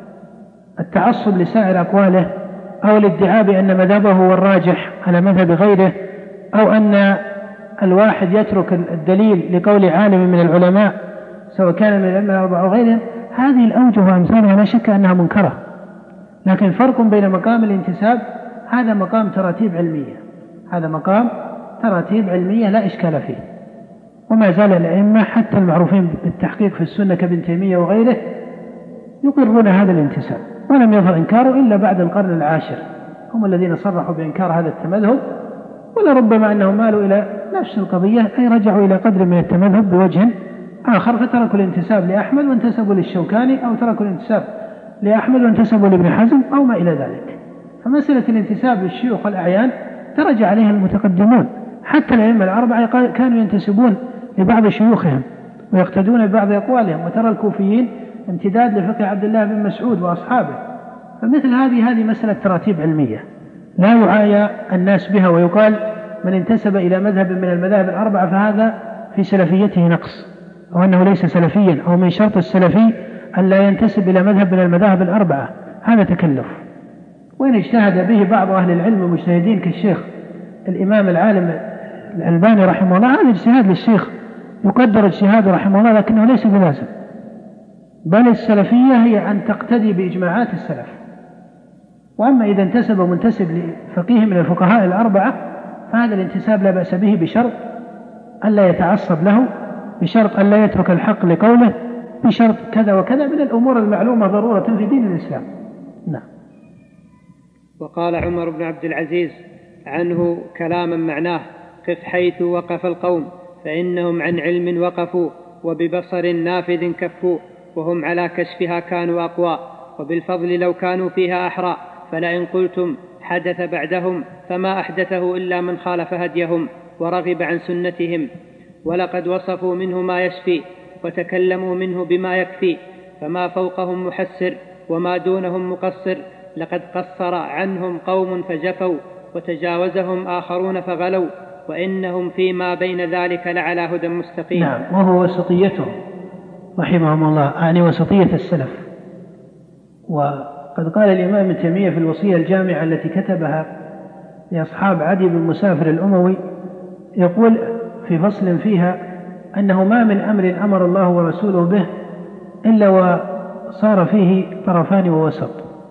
التعصب لسائر أقواله أو الادعاء بأن مذهبه هو الراجح على مذهب غيره، أو أن الواحد يترك الدليل لقول عالم من العلماء سواء كان من الأئمة الأربعة أو غيرهم، هذه الأوجه وأمثالها لا شك أنها منكرة. لكن فرق بين مقام الانتساب، هذا مقام تراتيب علمية، هذا مقام تراتيب علمية لا إشكال فيه. وما زال الأئمة حتى المعروفين بالتحقيق في السنة كابن تيمية وغيره يقرون هذا الانتساب، ولم يظهر إنكاره إلا بعد القرن العاشر، هم الذين صرحوا بإنكار هذا التمذهب. ولربما أنهم مالوا إلى نفس القضية، أي رجعوا إلى قدر من التمذهب بوجه آخر، فتركوا الانتساب لأحمد وانتسبوا للشوكاني، أو تركوا الانتساب لأحمد وانتسبوا لابن حزم أو ما إلى ذلك. فمسألة الانتساب للشيوخ والأعيان ترجع عليها المتقدمون، حتى الأئمة الأربعة كانوا ينتسبون لبعض شيوخهم ويقتدون ببعض أقوالهم، وترى الكوفيين امتداد لفقه عبد الله بن مسعود وأصحابه. فمثل هذه هذه مسألة تراتيب علمية لا يعايا الناس بها، ويقال من انتسب إلى مذهب من المذاهب الأربعة فهذا في سلفيته نقص، أو أنه ليس سلفيا، أو من شرط السلفي أن لا ينتسب إلى مذهب من المذاهب الأربعة، هذا تكلف. وإن اجتهد به بعض أهل العلم المجتهدين كالشيخ الإمام العالم الألباني رحمه الله، هذا اجتهاد للشيخ يقدر اجتهاده رحمه الله، لكنه ليس بلازم. بل السلفية هي أن تقتدي بإجماعات السلف. وأما إذا انتسب منتسب لفقيه من الفقهاء الأربعة فهذا الانتساب لا بأس به بشرط أن لا يتعصب له، بشرط أن لا يترك الحق لقوله، بشرط كذا وكذا من الأمور المعلومة ضرورة في دين الإسلام. نعم. وقال عمر بن عبد العزيز عنه كلاما معناه: قف حيث وقف القوم فإنهم عن علم وقفوا، وببصر نافذ كفوا، وهم على كشفها كانوا أقوى، وبالفضل لو كانوا فيها أحرى، فلئن قلتم حدث بعدهم فما أحدثه إلا من خالف هديهم ورغب عن سنتهم، ولقد وصفوا منه ما يشفي وتكلموا منه بما يكفي، فما فوقهم محسر وما دونهم مقصر، لقد قصر عنهم قوم فجفوا وتجاوزهم آخرون فغلوا، وإنهم فيما بين ذلك لعلى هدى مستقيم. نعم، وهو وسطيته رحمهم الله، يعني وسطية السلف. وقد قال الإمام ابن تيمية في الوصية الجامعة التي كتبها لأصحاب عدي بن مسافر الأموي، يقول في فصل فيها أنه ما من أمر أمر الله ورسوله به إلا وصار فيه طرفان ووسط.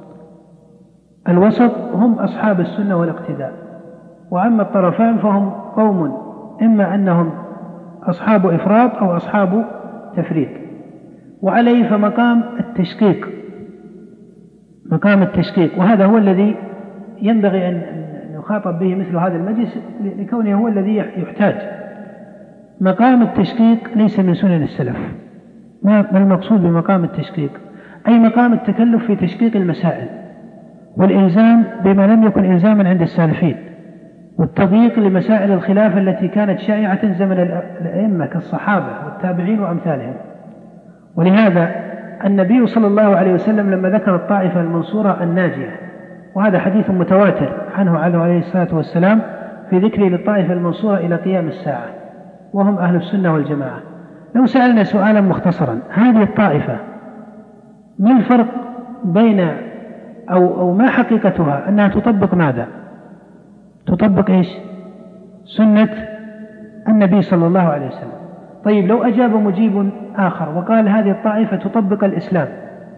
الوسط هم أصحاب السنة والاقتداء، وأما الطرفان فهم قوم إما أنهم أصحاب إفراط أو أصحاب تفريط. وعليه فمقام التشقيق، مقام التشقيق، وهذا هو الذي ينبغي أن يخاطب به مثل هذا المجلس لكونه هو الذي يحتاج. مقام التشقيق ليس من سنن السلف. ما المقصود بمقام التشقيق؟ أي مقام التكلف في تشقيق المسائل والإلزام بما لم يكن إلزاما عند السالفين، والتضييق لمسائل الخلاف التي كانت شائعة زمن الأئمة كالصحابة والتابعين وأمثالهم. ولهذا النبي صلى الله عليه وسلم لما ذكر الطائفة المنصورة الناجية، وهذا حديث متواتر عنه عليه الصلاة والسلام في ذكره للطائفة المنصورة إلى قيام الساعة، وهم أهل السنة والجماعة. لو سألنا سؤالا مختصرا: هذه الطائفة ما الفرق بين أو, أو ما حقيقتها؟ أنها تطبق ماذا؟ تطبق إيش؟ سنة النبي صلى الله عليه وسلم. طيب لو أجاب مجيب آخر وقال هذه الطائفة تطبق الإسلام،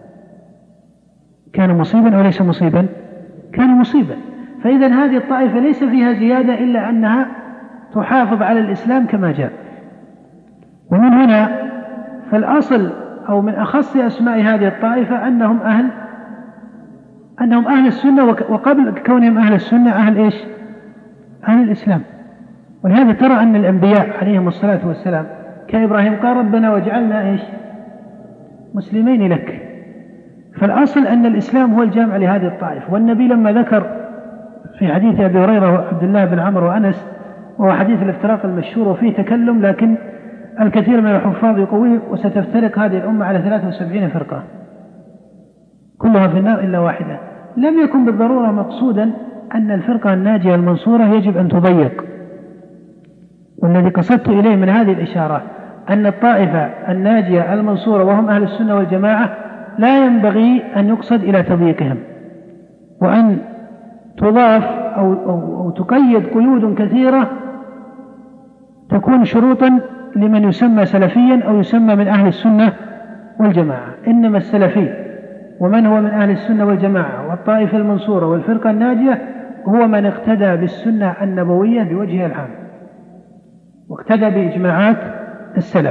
كان مصيبا أو ليس مصيبا؟ كان مصيبا. فإذا هذه الطائفة ليس فيها زيادة إلا أنها تحافظ على الإسلام كما جاء. ومن هنا فالأصل أو من أخص أسماء هذه الطائفة أنهم أهل أنهم أهل السنة، وقبل كونهم أهل السنة أهل إيش؟ أهل الإسلام. ولهذا ترى أن الأنبياء عليهم الصلاة والسلام كإبراهيم قال ربنا وجعلنا إيش؟ مسلمين لك. فالأصل أن الإسلام هو الجامع لهذه الطائفة. والنبي لما ذكر في حديث أبي هريرة وعبد الله بن عمرو وأنس، وهو حديث الافتراق المشهور وفيه تكلم، لكن الكثير من الحفاظ يقويه: وستفترق هذه الأمة على ثلاث وسبعين فرقة كلها في النار إلا واحدة. لم يكن بالضرورة مقصودا أن الفرقة الناجية المنصورة يجب أن تضيق، والذي قصدت إليه من هذه الإشارة أن الطائفة الناجية المنصورة وهم أهل السنة والجماعة لا ينبغي أن يقصد إلى تضييقهم، وأن تضاف أو, أو, أو تقيد قيود كثيرة تكون شروطا لمن يسمى سلفيا أو يسمى من أهل السنة والجماعة. إنما السلفي ومن هو من أهل السنة والجماعة والطائفة المنصورة والفرقة الناجية هو من اقتدى بالسنة النبوية بوجهها العام، واقتدى بإجماعات السلف،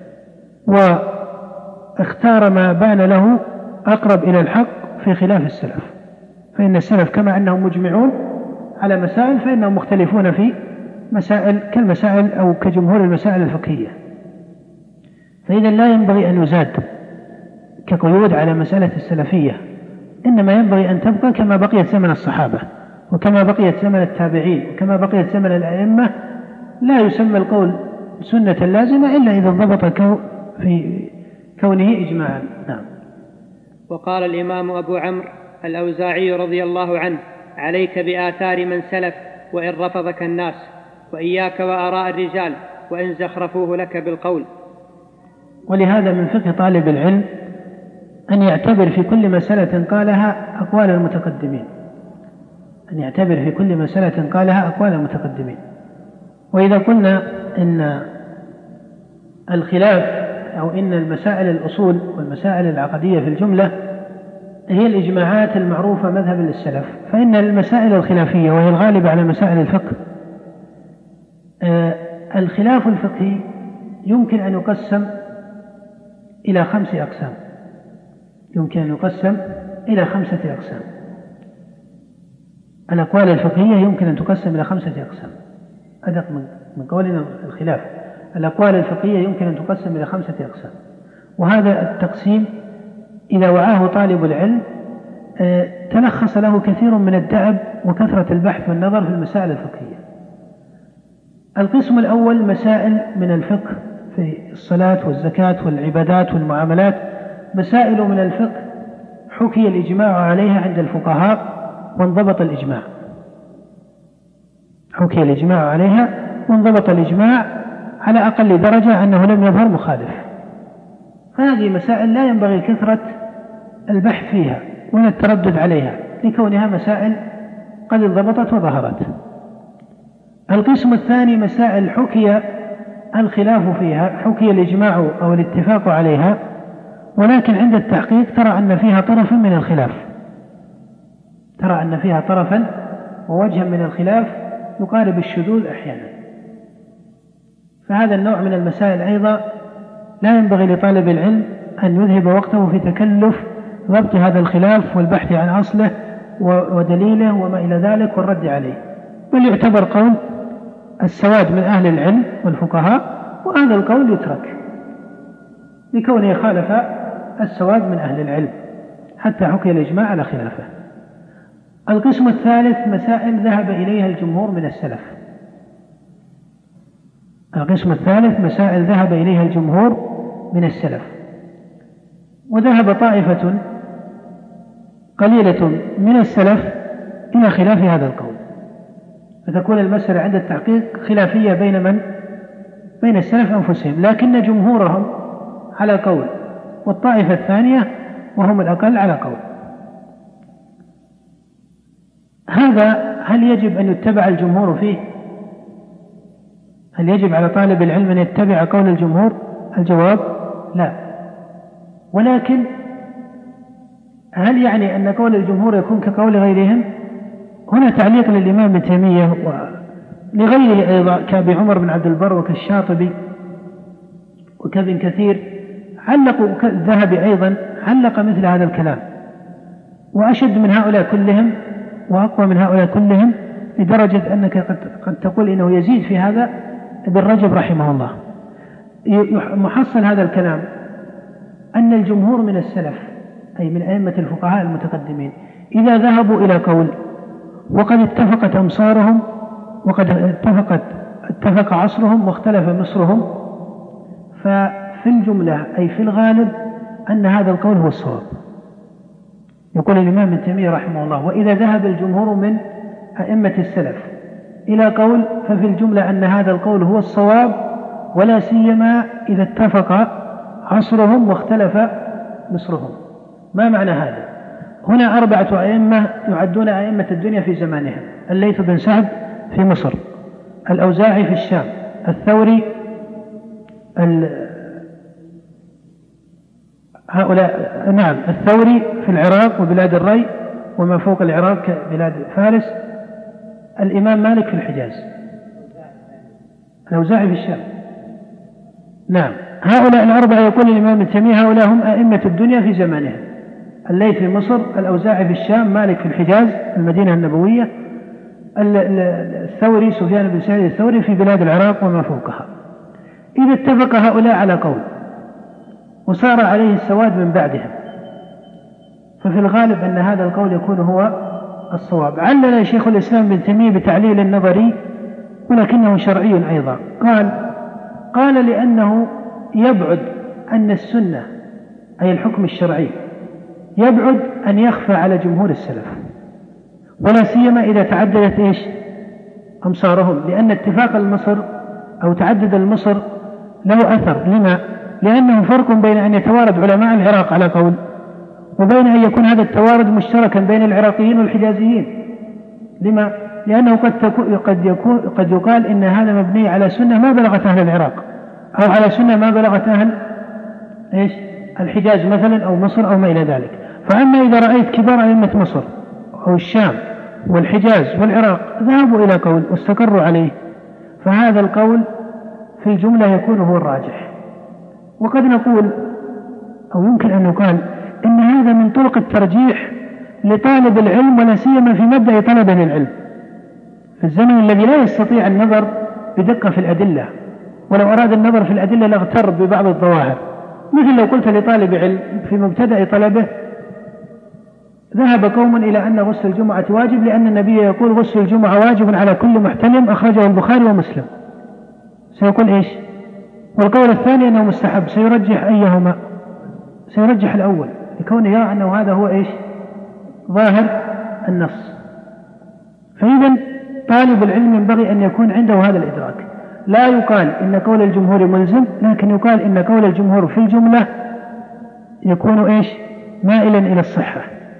واختار ما بان له أقرب إلى الحق في خلاف السلف. فإن السلف كما أنهم مجمعون على مسائل فإنهم مختلفون في مسائل كالمسائل أو كجمهور المسائل الفقهية. فإذا لا ينبغي أن يزاد كقيود على مسألة السلفية، إنما ينبغي أن تبقى كما بقيت زمن الصحابة وكما بقيت زمن التابعين وكما بقيت زمن الأئمة. لا يسمى القول سنة لازمة إلا إذا انضبط في كونه إجماعا. نعم. وقال الإمام أبو عمرو الأوزاعي رضي الله عنه: عليك بآثار من سلف وإن رفضك الناس، وإياك وآراء الرجال وإن زخرفوه لك بالقول. ولهذا من فقه طالب العلم أن يعتبر في كل مسألة قالها أقوال المتقدمين، أن يعتبر في كل مسألة قالها أقوال المتقدمين. وإذا قلنا إن الخلاف أو إن المسائل الأصول والمسائل العقدية في الجملة هي الإجماعات المعروفة مذهب للسلف، فإن المسائل الخلافية وهي الغالبة على مسائل الفقه، آه الخلاف الفقهي يمكن أن يقسم إلى خمس أقسام، يمكن أن يقسم إلى خمسة أقسام. الأقوال الفقهية يمكن أن تقسم إلى خمسة أقسام، أدق من قولنا الخلاف. الأقوال الفقهية يمكن أن تقسم إلى خمسة أقسام، وهذا التقسيم إذا وعاه طالب العلم تلخص له كثير من الدأب وكثرة البحث والنظر في المسائل الفقهية. القسم الأول مسائل من الفقه في الصلاة والزكاة والعبادات والمعاملات، مسائل من الفقه حكي الإجماع عليها عند الفقهاء وانضبط الإجماع، حكي الإجماع عليها وانضبط الإجماع على أقل درجة أنه لم يظهر مخالف. فهذه مسائل لا ينبغي كثرة البحث فيها ولا التردد عليها لكونها مسائل قد انضبطت وظهرت. القسم الثاني مسائل حكي الخلاف فيها، حكي الإجماع أو الاتفاق عليها، ولكن عند التحقيق ترى أن فيها طرفا من الخلاف، ترى أن فيها طرفا ووجها من الخلاف يقارب الشذوذ أحيانا. فهذا النوع من المسائل أيضا لا ينبغي لطالب العلم أن يذهب وقته في تكلف ضبط هذا الخلاف والبحث عن أصله ودليله وما إلى ذلك والرد عليه، بل يعتبر قول السواد من أهل العلم والفقهاء، وهذا القول يترك لكونه خالف السواد من أهل العلم حتى حكي الإجماع على خلافه. القسم الثالث مسائل ذهب إليها الجمهور من السلف، القسم الثالث مسائل ذهب إليها الجمهور من السلف، وذهب طائفة قليلة من السلف إلى خلاف هذا القول، فتكون المسألة عند التحقيق خلافية بين من؟ بين السلف أنفسهم، لكن جمهورهم على قول والطائفة الثانية وهم الأقل على قول. هذا هل يجب أن يتبع الجمهور فيه؟ هل يجب على طالب العلم أن يتبع قول الجمهور؟ الجواب لا. ولكن هل يعني أن قول الجمهور يكون كقول غيرهم؟ هنا تعليق للإمام ابن تيمية ولغيره أيضا كأبي عمر بن عبد البر وكالشاطبي وكابن كثير علقوا، الذهبي أيضا علق مثل هذا الكلام، وأشد من هؤلاء كلهم وأقوى من هؤلاء كلهم لدرجة أنك قد, قد تقول إنه يزيد في هذا ابن رجب رحمه الله. محصل هذا الكلام أن الجمهور من السلف أي من أئمة الفقهاء المتقدمين إذا ذهبوا إلى قول وقد اتفقت أمصارهم وقد اتفقت اتفق عصرهم واختلف مصرهم، ففي الجملة أي في الغالب أن هذا القول هو الصواب، يقول الإمام ابن تيمية رحمه الله: وإذا ذهب الجمهور من أئمة السلف إلى قول ففي الجملة أن هذا القول هو الصواب، ولا سيما إذا اتفق عصرهم واختلف مصرهم. ما معنى هذا؟ هنا أربعة أئمة يعدون أئمة الدنيا في زمانهم: الليث بن سعد في مصر، الأوزاعي في الشام، الثوري، هؤلاء نعم الثوري في العراق وبلاد الري وما فوق العراق كبلاد فارس، الإمام مالك في الحجاز، الأوزاعي في الشام. نعم، هؤلاء الأربعة يقول الإمام ابن تيمية هؤلاء هم أئمة الدنيا في زمانهم: الليث في مصر، الأوزاعي في الشام، مالك في الحجاز المدينة النبوية، الثوري سفيان بن سعيد الثوري في بلاد العراق وما فوقها. إذا اتفق هؤلاء على قول وصار عليه السواد من بعدهم، ففي الغالب أن هذا القول يكون هو الصواب. علل شيخ الإسلام ابن تيمية بتعليل نظري ولكنه شرعي أيضا، قال قال لأنه يبعد أن السنة أي الحكم الشرعي يبعد أن يخفى على جمهور السلف، ولا سيما إذا تعددت إيش أمصارهم، لأن اتفاق المصر أو تعدد المصر له أثر. لما؟ لأنه فرق بين أن يتوارد علماء العراق على قول وبين أن يكون هذا التوارد مشتركا بين العراقيين والحجازيين. لما؟ لأنه قد, قد, يكون قد يقال إن هذا مبني على سنة ما بلغت أهل العراق، أو على سنة ما بلغت أهل إيش الحجاز مثلا أو مصر أو ما إلى ذلك. فأما إذا رأيت كبار أئمة مصر أو الشام والحجاز والعراق ذهبوا إلى قول واستقروا عليه، فهذا القول في الجملة يكون هو الراجح. وقد نقول أو يمكن أن يقال إن هذا من طرق الترجيح لطالب العلم، ولا سيما في مبدأ طلبه للعلم في الزمن الذي لا يستطيع النظر بدقة في الأدلة، ولو أراد النظر في الأدلة لاغتر ببعض الظواهر. مثل لو قلت لطالب علم في مبتدأ طلبه: ذهب قوم إلى أن غسل الجمعة واجب لأن النبي يقول غسل الجمعة واجب على كل محتلم، أخرجه البخاري ومسلم، سيقول إيش؟ والقول الثاني أنه مستحب، سيرجح أيهما؟ سيرجح الأول لكونه يرى أنه هذا هو إيش ظاهر النص. فإذا طالب العلم ينبغي أن يكون عنده هذا الإدراك. لا يقال إن قول الجمهور ملزم، لكن يقال إن قول الجمهور في الجملة يكون إيش مائلا إلى الصحة.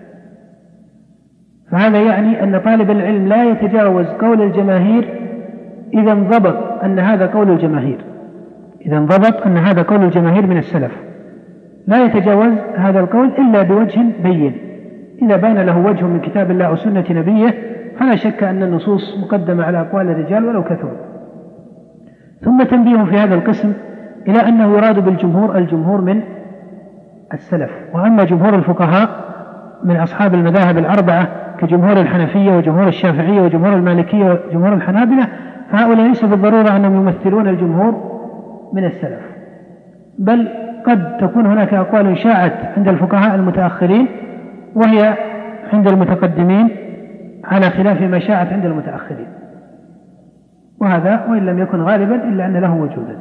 فهذا يعني أن طالب العلم لا يتجاوز قول الجماهير إذا انضبط أن هذا قول الجماهير، إذا انضبط أن هذا قول الجماهير من السلف، لا يتجاوز هذا القول إلا بوجه بين. إذا بان له وجه من كتاب الله أو سنة نبيه فلا شك أن النصوص مقدمة على أقوال الرجال ولو كثروا. ثم تنبيه في هذا القسم إلى أنه يراد بالجمهور الجمهور من السلف، وأما جمهور الفقهاء من أصحاب المذاهب الأربعة كجمهور الحنفية وجمهور الشافعية وجمهور المالكية وجمهور الحنابلة، فهؤلاء ليس بالضرورة أنهم يمثلون الجمهور من السلف، بل قد تكون هناك أقوال شاعت عند الفقهاء المتأخرين وهي عند المتقدمين على خلاف ما شاعت عند المتأخرين، وهذا وإن لم يكن غالبا إلا أن له وجودا.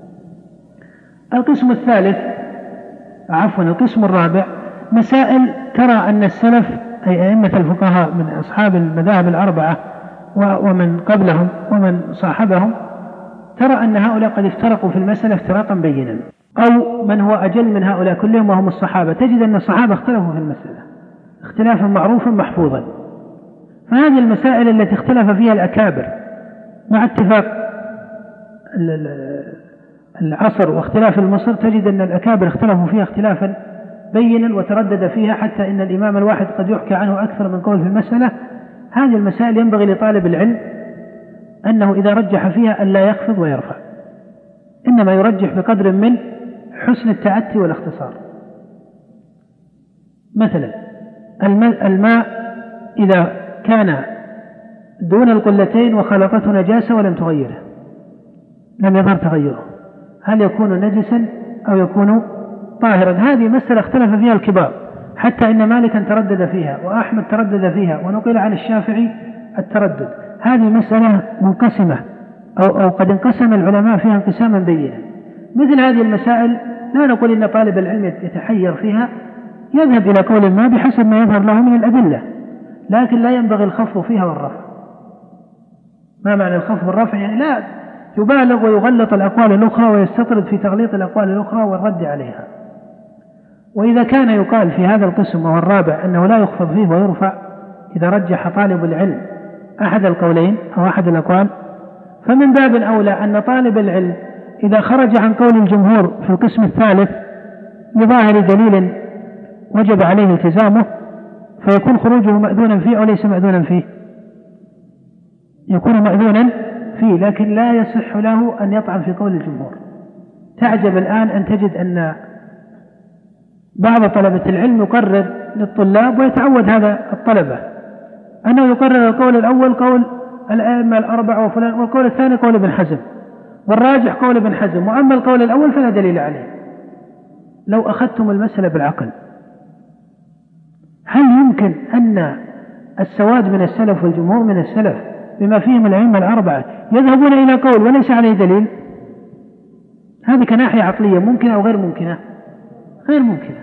القسم الثالث عفوا القسم الرابع مسائل ترى أن السلف أي أئمة الفقهاء من أصحاب المذاهب الأربعة ومن قبلهم ومن صاحبهم ترى أن هؤلاء قد افترقوا في المسألة افتراقا بينا، أو من هو أجل من هؤلاء كلهم وهم الصحابة، تجد أن الصحابة اختلفوا في المسألة اختلافا معروفا محفوظا. فهذه المسائل التي اختلف فيها الأكابر مع اتفاق العصر واختلاف المصر، تجد أن الأكابر اختلفوا فيها اختلافا بينا وتردد فيها، حتى إن الإمام الواحد قد يحكى عنه أكثر من قول في المسألة. هذه المسائل ينبغي لطالب العلم أنه إذا رجح فيها ألا يخفض ويرفع، إنما يرجح بقدر من حسن التأتي والاختصار. مثلا الماء إذا كان دون القلتين وخلطته نجاسة ولم تغيره، لم يظهر تغيره، هل يكون نجسا أو يكون طاهرا؟ هذه مسألة اختلف فيها الكبار، حتى إن مالكا تردد فيها وأحمد تردد فيها ونقل عن الشافعي التردد. هذه مسألة منقسمة أو, أو قد انقسم العلماء فيها انقساما بينا. مثل هذه المسائل لا نقول إن طالب العلم يتحير فيها، يذهب إلى قول ما بحسب ما يظهر له من الأدلة، لكن لا ينبغي الخفض فيها والرفع. ما معنى الخفض والرفع؟ يعني لا يبالغ ويغلط الأقوال الأخرى ويستطرد في تغليط الأقوال الأخرى والرد عليها. وإذا كان يقال في هذا القسم وهو الرابع أنه لا يخفض فيه ويرفع إذا رجح طالب العلم أحد القولين أو أحد الأقوال، فمن باب أولى أن طالب العلم إذا خرج عن قول الجمهور في القسم الثالث لظاهر دليل وجب عليه التزامه فيكون خروجه مأذونا فيه أو ليس مأذونا فيه؟ يكون مأذونا فيه، لكن لا يصح له أن يطعن في قول الجمهور. تعجب الآن أن تجد أن بعض طلبة العلم يقرر للطلاب ويتعود هذا الطلبة أنه يقرر القول الأول قول الأئمة الأربعة وفلان، والقول الثاني قول ابن حزم، والراجح قول ابن حزم، وأما القول الأول فلا دليل عليه. لو أخذتم المسألة بالعقل، هل يمكن أن السواد من السلف والجمهور من السلف بما فيهم الأئمة الأربعة يذهبون إلى قول وليس عليه دليل؟ هذه كناحية عقلية ممكنة أو غير ممكنة؟ غير ممكنة.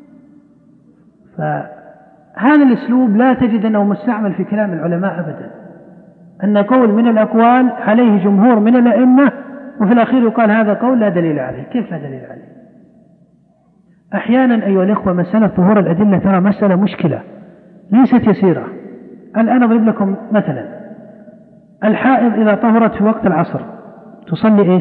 فهذا الأسلوب لا تجد أنه مستعمل في كلام العلماء أبدا، أن قول من الأقوال عليه جمهور من الأئمة وفي الأخير يقال هذا قول لا دليل عليه. كيف لا دليل عليه؟ أحيانا أيها الإخوة مسألة ظهور الأدلة ترى مسألة مشكلة ليست يسيرة. الآن أضرب لكم مثلا، الحائض إذا طهرت في وقت العصر تصلي إيش؟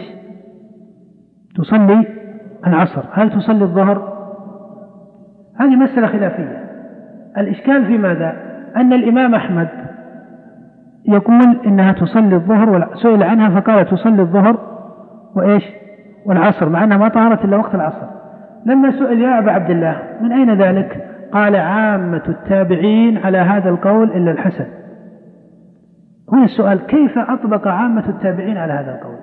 تصلي العصر. هل تصلي الظهر؟ هذه مسألة خلافية. الإشكال في ماذا؟ أن الإمام أحمد يقول إنها تصلي الظهر، سئل عنها فقال تصلي الظهر وإيش؟ والعصر، مع أنها ما طهرت إلا وقت العصر. لما سئل يا أبا عبد الله من أين ذلك؟ قال عامة التابعين على هذا القول إلا الحسن. هنا السؤال، كيف أطبق عامة التابعين على هذا القول؟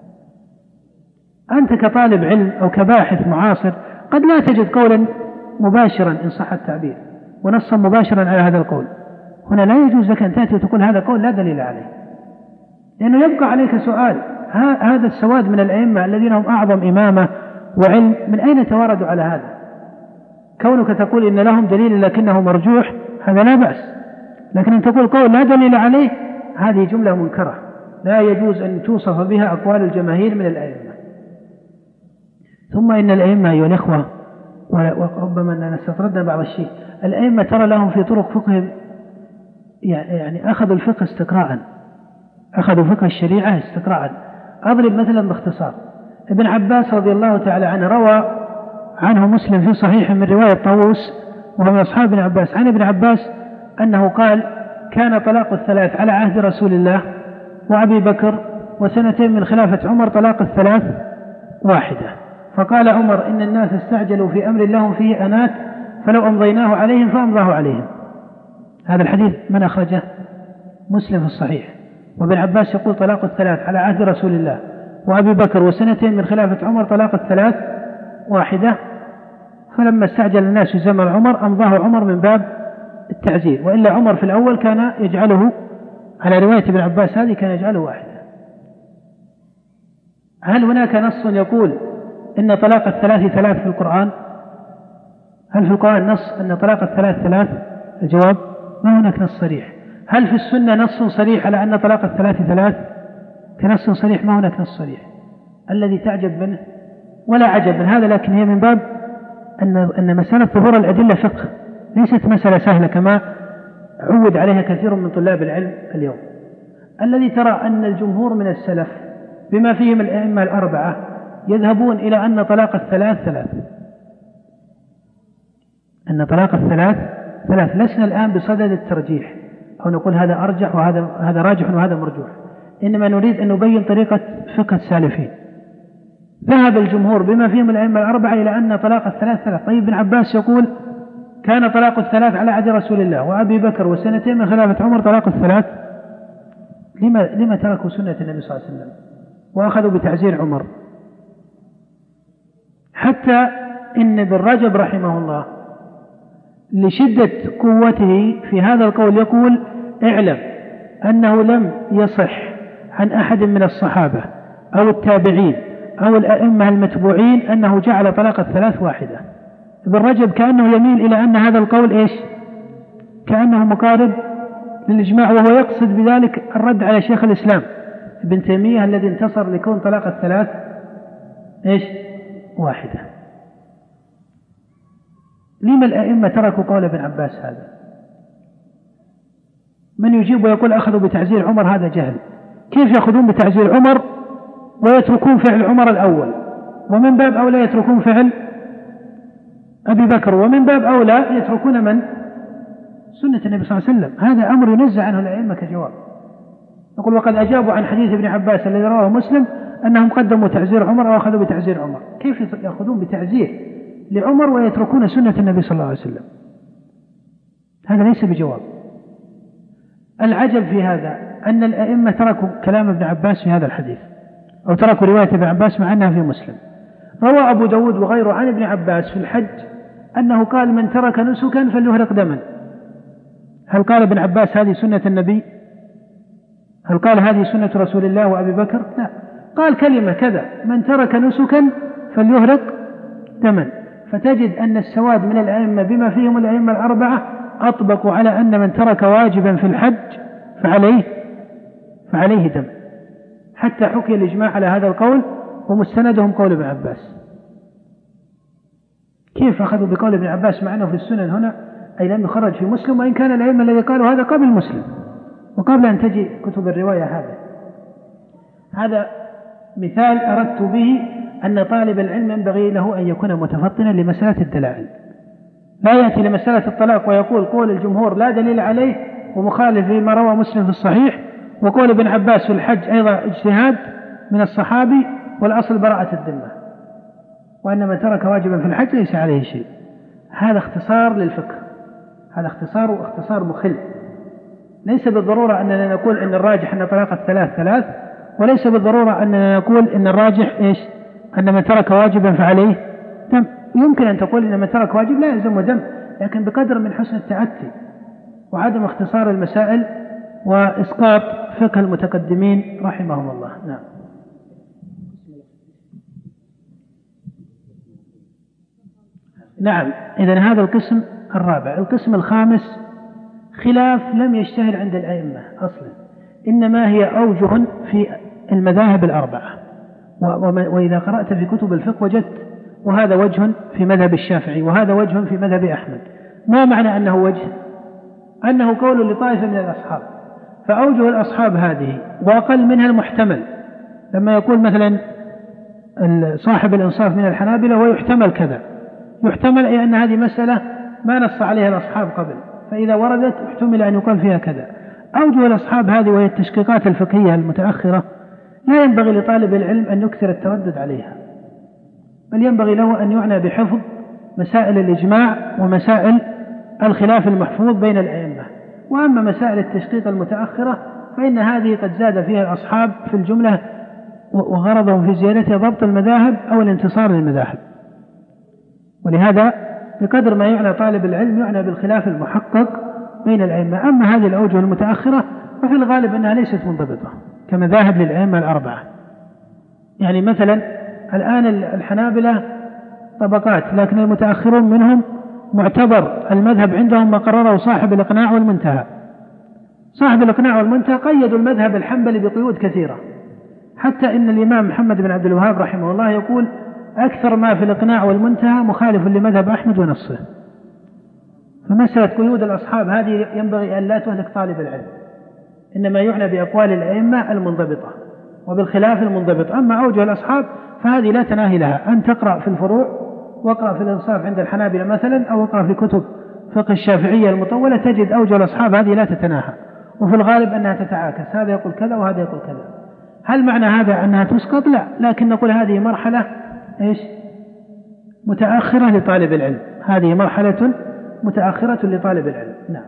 أنت كطالب علم أو كباحث معاصر قد لا تجد قولا مباشرا إن صح التعبير ونصا مباشرا على هذا القول. هنا لا يجوز لك أن تأتي وتقول هذا قول لا دليل عليه، لأنه يبقى عليك سؤال، هذا السواد من الأئمة الذين هم أعظم إمامة وعلم من أين تواردوا على هذا؟ كونك تقول إن لهم دليل لكنه مرجوح هذا لا بأس، لكن أن تقول قول لا دليل عليه هذه جملة منكرة لا يجوز أن توصف بها أقوال الجماهير من الأئمة. ثم إن الأئمة أيها الإخوة، وربما أننا استطردنا بعض الشيء، الأئمة ترى لهم في طرق فقههم يعني أخذوا الفقه استقراء، أخذوا فقه الشريعة استقراء. أضرب مثلا باختصار، ابن عباس رضي الله تعالى عنه روى عنه مسلم في صحيح من رواية طاووس وهو من أصحاب ابن عباس عن ابن عباس أنه قال كان طلاق الثلاث على عهد رسول الله وأبي بكر وسنتين من خلافة عمر طلاق الثلاث واحدة، فقال عمر إن الناس استعجلوا في أمر لهم فيه أنات فلو أمضيناه عليهم فأمضاه عليهم. هذا الحديث من أخرجه؟ مسلم في الصحيح. وابن عباس يقول طلاق الثلاث على عهد رسول الله وأبي بكر وسنتين من خلافة عمر طلاق الثلاث واحدة، فلما استعجل الناس في زمن عمر أمضاه عمر من باب التعزير، وإلا عمر في الأول كان يجعله على رواية ابن عباس هذه كان يجعله واحدة. هل هناك نص يقول إن طلاق الثلاث ثلاث في القرآن؟ هل في القرآن نص أن طلاق الثلاث ثلاث؟ الجواب ما هناك نص صريح. هل في السنة نص صريح على أن طلاق الثلاث ثلاث؟ كنص صريح ما هناك نص صريح. الذي تعجب منه ولا عجب من هذا، لكن هي من باب أن أن مسألة ظهور الأدلة فقه ليست مسألة سهلة كما عود عليها كثير من طلاب العلم اليوم. الذي ترى أن الجمهور من السلف بما فيهم الأئمة الأربعة يذهبون إلى أن طلاق الثلاث ثلاث، أن طلاق الثلاث ثلاث. لسنا الآن بصدد الترجيح أو نقول هذا أرجح وهذا هذا راجح وهذا مرجوح، إنما نريد أن نبين طريقة فقه السالفين. ذهب الجمهور بما فيهم الأئمة الأربعة إلى أن طلاق الثلاث ثلاث. طيب ابن عباس يقول كان طلاق الثلاث على عهد رسول الله وأبي بكر وسنتين من خلافة عمر طلاق الثلاث. لما لما تركوا سنة النبي صلى الله عليه وسلم وأخذوا بتعزير عمر؟ حتى إن ابن رجب رحمه الله لشدة قوته في هذا القول يقول اعلم أنه لم يصح عن أحد من الصحابة أو التابعين أو الأئمة المتبوعين أنه جعل طلاق الثلاث واحدة. ابن رجب كأنه يميل إلى أن هذا القول إيش؟ كأنه مقارب للإجماع، وهو يقصد بذلك الرد على شيخ الإسلام ابن تيمية الذي انتصر لكون طلاق الثلاث إيش؟ واحدة. لما الأئمة تركوا قول ابن عباس هذا؟ من يجيب ويقول أخذوا بتعزير عمر؟ هذا جهل. كيف يأخذون بتعزير عمر ويتركون فعل عمر الأول، ومن باب أولى يتركون فعل أبي بكر، ومن باب أولى يتركون من؟ سنة النبي صلى الله عليه وسلم. هذا أمر ينزع عنه الأئمة كجواب. نقول وقد أجابوا عن حديث ابن عباس الذي رواه مسلم أنهم قدموا تعزير عمر أو أخذوا بتعزير عمر. كيف يأخذون بتعزير لعمر ويتركون سنة النبي صلى الله عليه وسلم؟ هذا ليس بجواب. العجب في هذا أن الأئمة تركوا كلام ابن عباس في هذا الحديث، أو تركوا رواية ابن عباس مع أنها في مسلم. روى أبو داود وغيره عن ابن عباس في الحج أنه قال من ترك نسكا فليهرق دما. هل قال ابن عباس هذه سنة النبي؟ هل قال هذه سنة رسول الله وأبي بكر؟ لا، قال كلمة كذا من ترك نسكا فليهرق دما. فتجد أن السواد من الأئمة بما فيهم الأئمة الأربعة أطبقوا على أن من ترك واجبا في الحج فعليه فعليه دم، حتى حكي الإجماع على هذا القول ومستندهم قول ابن عباس. كيف أخذوا بقول ابن عباس مع أنه في السنن هنا أي لم يخرج في مسلم، وإن كان الأئمة الذي قالوا هذا قبل مسلم وقبل أن تجي كتب الرواية. هذا هذا مثال أردت به أن طالب العلم ينبغي له أن يكون متفطنا لمسألة الدلائل، لا يأتي لمسألة الطلاق ويقول قول الجمهور لا دليل عليه ومخالف لما روى مسلم في الصحيح، وقول ابن عباس في الحج أيضا اجتهاد من الصحابي والأصل براءة الذمة، وأن من ترك واجبا في الحج ليس عليه شيء. هذا اختصار للفقه، هذا اختصار واختصار مخل. ليس بالضرورة أننا نقول أن الراجح أن طلاق الثلاث ثلاث، وليس بالضرورة أننا نقول أن الراجح إيش؟ أن من ترك واجبا فعليه دم. يمكن أن تقول أن من ترك واجب لا يلزم دم، لكن بقدر من حسن التأتي وعدم اختصار المسائل وإسقاط فقه المتقدمين رحمهم الله. نعم. نعم. إذن هذا القسم الرابع. القسم الخامس خلاف لم يشتهر عند الأئمة أصلا، إنما هي أوجه في المذاهب الأربعة، وإذا قرأت في كتب الفقه وجدت وهذا وجه في مذهب الشافعي وهذا وجه في مذهب أحمد. ما معنى أنه وجه؟ أنه قول لطائفة من الأصحاب، فأوجه الأصحاب هذه وأقل منها المحتمل. لما يقول مثلا صاحب الإنصاف من الحنابلة ويحتمل كذا، يحتمل أي أن هذه مسألة ما نص عليها الأصحاب قبل، فإذا وردت احتمل أن يقال فيها كذا. أوجه الأصحاب هذه وهي التشقيقات الفقهية المتأخرة لا ينبغي لطالب العلم أن يكثر التردد عليها، بل ينبغي له أن يعنى بحفظ مسائل الإجماع ومسائل الخلاف المحفوظ بين الأئمة. وأما مسائل التشقيق المتأخرة فإن هذه قد زاد فيها الأصحاب في الجملة، وغرضهم في زيادتها ضبط المذاهب أو الانتصار للمذاهب. ولهذا بقدر ما يعنى طالب العلم يعنى بالخلاف المحقق بين الأئمة. أما هذه الأوجه المتأخرة ففي الغالب أنها ليست منضبطة كمذاهب للأئمة الأربعة. يعني مثلا الآن الحنابلة طبقات، لكن المتأخرون منهم معتبر المذهب عندهم ما قرره صاحب الإقناع والمنتهى. صاحب الإقناع والمنتهى قيدوا المذهب الحنبلي بقيود كثيرة، حتى إن الإمام محمد بن عبد الوهاب رحمه الله يقول أكثر ما في الإقناع والمنتهى مخالف لمذهب أحمد ونصه. فمسألة قيود الأصحاب هذه ينبغي أن لا تهلك طالب العلم، إنما يعنى بأقوال الأئمة المنضبطة وبالخلاف المنضبط. أما أوجه الأصحاب فهذه لا تناهي لها، أن تقرأ في الفروع واقرأ في الإنصاف عند الحنابلة مثلا، أو اقرأ في كتب فقه الشافعية المطولة، تجد أوجه الأصحاب هذه لا تتناهى، وفي الغالب أنها تتعاكس، هذا يقول كذا وهذا يقول كذا. هل معنى هذا أنها تسقط؟ لا، لكن نقول هذه مرحلة إيش؟ متأخرة لطالب العلم، هذه مرحلة متأخرة لطالب العلم. نعم.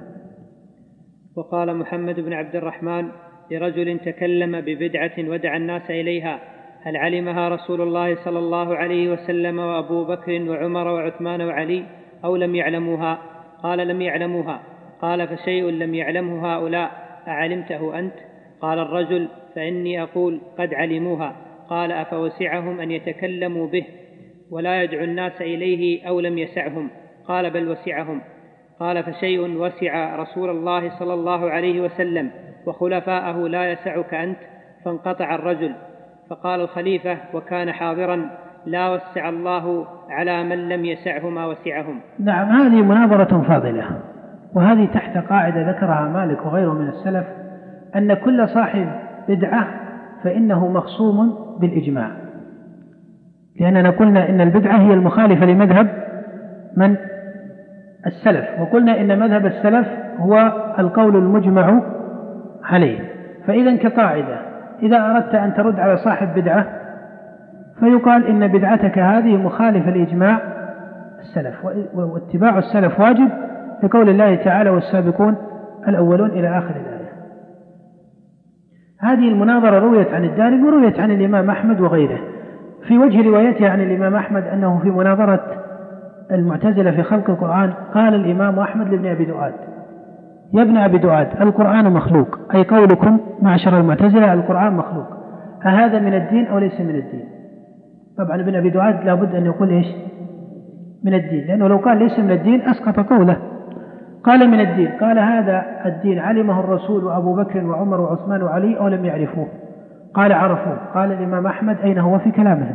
وقال محمد بن عبد الرحمن لرجل تكلم ببدعة ودعا الناس إليها: هل علمها رسول الله صلى الله عليه وسلم وأبو بكر وعمر وعثمان وعلي أو لم يعلموها؟ قال: لم يعلموها. قال: فشيء لم يعلمه هؤلاء أعلمته أنت؟ قال الرجل: فإني أقول قد علموها. قال: أفوسعهم أن يتكلموا به؟ ولا يدعو الناس إليه أو لم يسعهم؟ قال بل وسعهم. قال فشيء وسع رسول الله صلى الله عليه وسلم وخلفاءه لا يسعك أنت؟ فانقطع الرجل. فقال الخليفة وكان حاضرا لا وسع الله على من لم يسعه ما وسعهم. نعم، هذه مناظرة فاضلة، وهذه تحت قاعدة ذكرها مالك وغيره من السلف، أن كل صاحب بدعة فإنه مخصوم بالإجماع، لأننا قلنا إن البدعة هي المخالفة لمذهب من السلف، وقلنا إن مذهب السلف هو القول المجمع عليه. فإذا كقاعدة إذا أردت أن ترد على صاحب بدعة فيقال إن بدعتك هذه مخالفة لإجماع السلف، واتباع السلف واجب لقول الله تعالى والسابقون الأولون إلى آخر الآية. هذه المناظرة رويت عن الدارمي ورويت عن الإمام أحمد وغيره. في وجه روايتها عن الإمام أحمد أنه في مناظرة المعتزلة في خلق القرآن قال الإمام أحمد لابن أبي دؤاد: يا ابن أبي دؤاد، القرآن مخلوق، أي قولكم معشر المعتزلة القرآن مخلوق، أهذا من الدين أو ليس من الدين؟ طبعا ابن أبي دؤاد لابد أن يقول إيش؟ من الدين، لأنه لو قال ليس من الدين أسقط قوله. قال من الدين، قال هذا الدين علمه الرسول وأبو بكر وعمر وعثمان وعلي أو لم يعرفوه؟ قال عرفوه. قال الإمام أحمد أين هو في كلامهم؟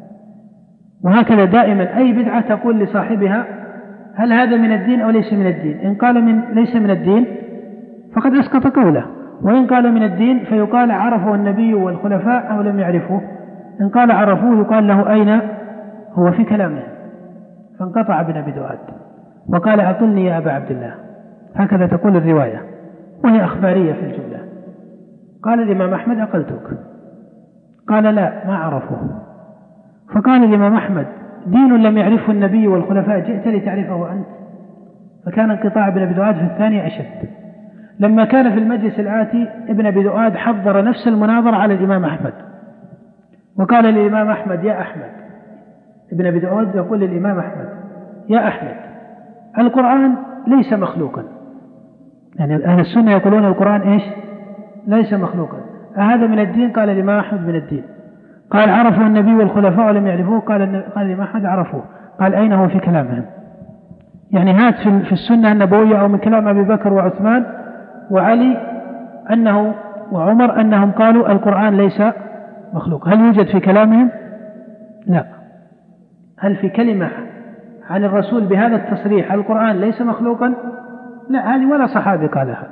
وهكذا دائما أي بدعة تقول لصاحبها هل هذا من الدين أو ليس من الدين؟ إن قال من ليس من الدين فقد أسقط قوله، وإن قال من الدين فيقال عرفه النبي والخلفاء أو لم يعرفوه. إن قال عرفوه يقال له أين هو في كلامه؟ فانقطع ابن أبي دؤاد وقال أقلني يا أبا عبد الله. هكذا تقول الرواية وهي أخبارية في الجملة. قال الإمام أحمد أقلتك. قال لا، ما عرفوه. فقال الإمام أحمد دين لم يعرفه النبي والخلفاء جئت لتعرفه أنت؟ فكان انقطاع ابن أبي دؤاد في الثانية أشد. لما كان في المجلس الآتي ابن أبي دؤاد حضر نفس المناظرة على الإمام أحمد وقال للإمام أحمد يا أحمد، ابن أبي دؤاد يقول للإمام أحمد يا أحمد القرآن ليس مخلوقا، يعني أهل السنة يقولون القرآن إيش؟ ليس مخلوقا، أهذا من الدين؟ قال الإمام أحمد من الدين. قال عرفوا النبي والخلفاء ولم يعرفوه؟ قال قال الإمام أحمد عرفوه. قال أين هو في كلامهم؟ يعني هات في السنة النبوية أو من كلام أبي بكر وعثمان وعلي أنه وعمر أنهم قالوا القرآن ليس مخلوق، هل يوجد في كلامهم؟ لا. هل في كلمة عن الرسول بهذا التصريح القرآن ليس مخلوقا؟ لا، هذه ولا صحابي قالها.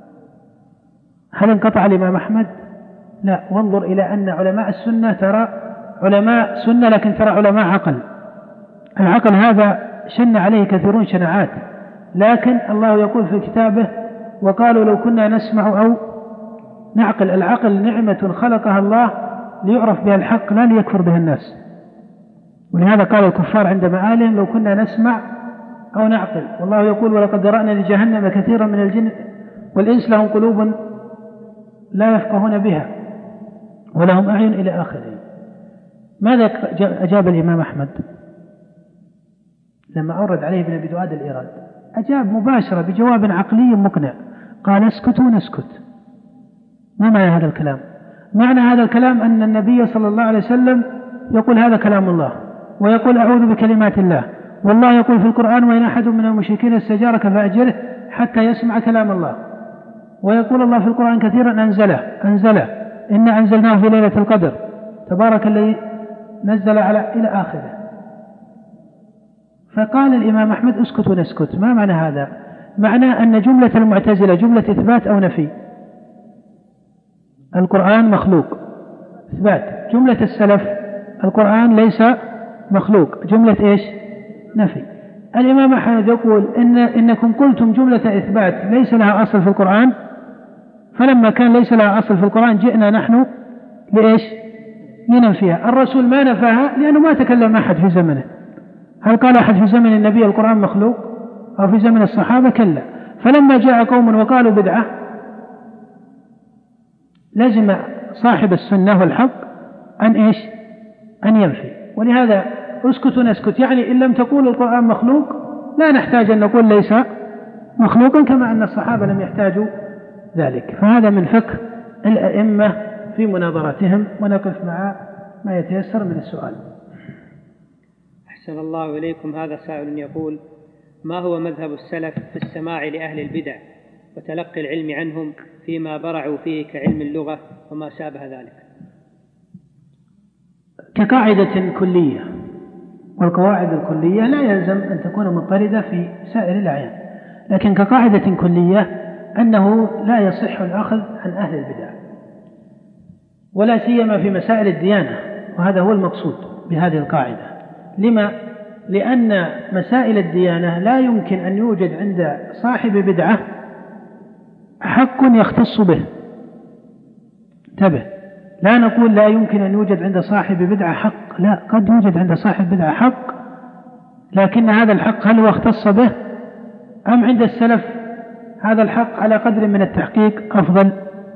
هل انقطع الإمام أحمد؟ لا. وانظر إلى أن علماء السنة ترى علماء سنة لكن ترى علماء عقل. العقل هذا شن عليه كثيرون شناعات، لكن الله يقول في كتابه وقالوا لو كنا نسمع أو نعقل. العقل نعمة خلقها الله ليعرف بها الحق لا ليكفر بها الناس، ولهذا قال الكفار عند مآلهم لو كنا نسمع أو نعقل. والله يقول ولقد ذرأنا لجهنم كثيرا من الجن والإنس لهم قلوب لا يفقهون بها ولهم أعين إلى آخره. ماذا أجاب الإمام أحمد لما أورد عليه ابن أبي دؤاد الإيراد؟ أجاب مباشرة بجواب عقلي مقنع، قال اسكتوا نسكت. ما معنى هذا الكلام؟ معنى هذا الكلام أن النبي صلى الله عليه وسلم يقول هذا كلام الله، ويقول أعوذ بكلمات الله، والله يقول في القرآن وإن أحد من المشركين استجارك فأجره حتى يسمع كلام الله، ويقول الله في القرآن كثيرا أنزله أنزله إنا أنزلناه في ليلة القدر تبارك الذي نزل على إلى آخره. فقال الإمام أحمد اسكت ونسكت. ما معنى هذا؟ معناه أن جملة المعتزلة جملة إثبات أو نفي؟ القرآن مخلوق إثبات. جملة السلف القرآن ليس مخلوق جملة إيش؟ نفي. الإمام أحمد يقول إن إنكم قلتم جملة إثبات ليس لها أصل في القرآن، فلما كان ليس لها أصل في القرآن جئنا نحن لإيش؟ لننفيها. الرسول ما نفاها لأنه ما تكلم أحد في زمنه. هل قال أحد في زمن النبي القرآن مخلوق أو في زمن الصحابة؟ كلا. فلما جاء قوم وقالوا بدعة لازم صاحب السنة والحق أن إيش؟ أن ينفي. ولهذا اسكت نسكت، يعني إن لم تقول القرآن مخلوق لا نحتاج أن نقول ليس مخلوقا، كما أن الصحابة لم يحتاجوا ذلك. فهذا من فقه الأئمة في مناظرتهم. ونقف مع ما يتيسر من السؤال. أحسن الله إليكم. هذا سائل يقول: ما هو مذهب السلف في السماع لأهل البدع وتلقي العلم عنهم فيما برعوا فيه كعلم اللغة وما شابه ذلك؟ كقاعدة كلية، والقواعد الكلية لا يلزم أن تكون مضطردة في سائر الأعيان، لكن كقاعدة كلية أنه لا يصح الأخذ عن أهل البدع، ولا سيما في مسائل الديانة، وهذا هو المقصود بهذه القاعدة. لما؟ لأن مسائل الديانة لا يمكن أن يوجد عند صاحب بدعة حق يختص به. انتبه، لا نقول لا يمكن أن يوجد عند صاحب بدعة حق، لا، قد يوجد عند صاحب بدعة حق، لكن هذا الحق هل هو اختص به أم عند السلف هذا الحق على قدر من التحقيق أفضل؟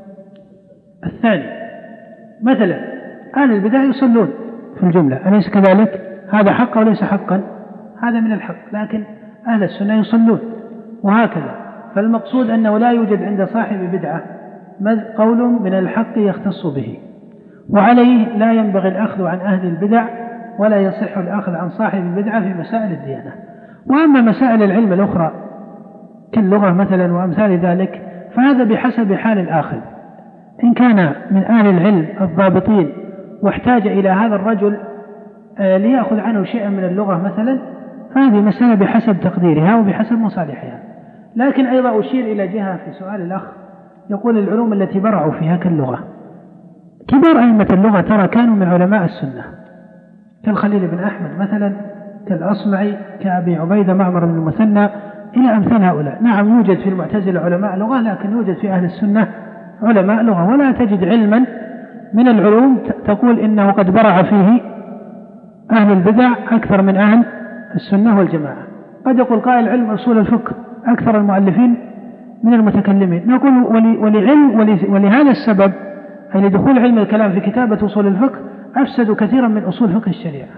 الثاني. مثلا أهل البدع يصلون في الجملة، أليس كذلك؟ هذا حق وليس حقا؟ هذا من الحق، لكن أهل السنة يصلون، وهكذا. فالمقصود أنه لا يوجد عند صاحب بدعة قول من الحق يختص به، وعليه لا ينبغي الأخذ عن أهل البدع، ولا يصح الأخذ عن صاحب البدعة في مسائل الديانة. وأما مسائل العلم الأخرى كاللغة مثلا وأمثال ذلك فهذا بحسب حال الآخذ. إن كان من أهل العلم الضابطين واحتاج إلى هذا الرجل ليأخذ عنه شيئا من اللغة مثلا، فهذه مسألة بحسب تقديرها وبحسب مصالحها. لكن أيضا أشير إلى جهة في سؤال الأخ، يقول العلوم التي برعوا فيها كاللغة، كبار أئمة اللغة ترى كانوا من علماء السنة، كالخليل بن أحمد مثلا، كالأصمعي، كأبي عبيدة معمر بن المثنى، إلى أمثال هؤلاء. نعم يوجد في المعتزلة علماء لغة، لكن يوجد في أهل السنة علماء لغة، ولا تجد علما من العلوم تقول إنه قد برع فيه أهل البدع أكثر من أهل السنة والجماعة. قد يقول قائل علم أصول الفقه أكثر المؤلفين من المتكلمين، نقول ولعلم ولهذا السبب أي لدخول علم الكلام في كتابة أصول الفقه أفسدوا كثيرا من أصول فقه الشريعة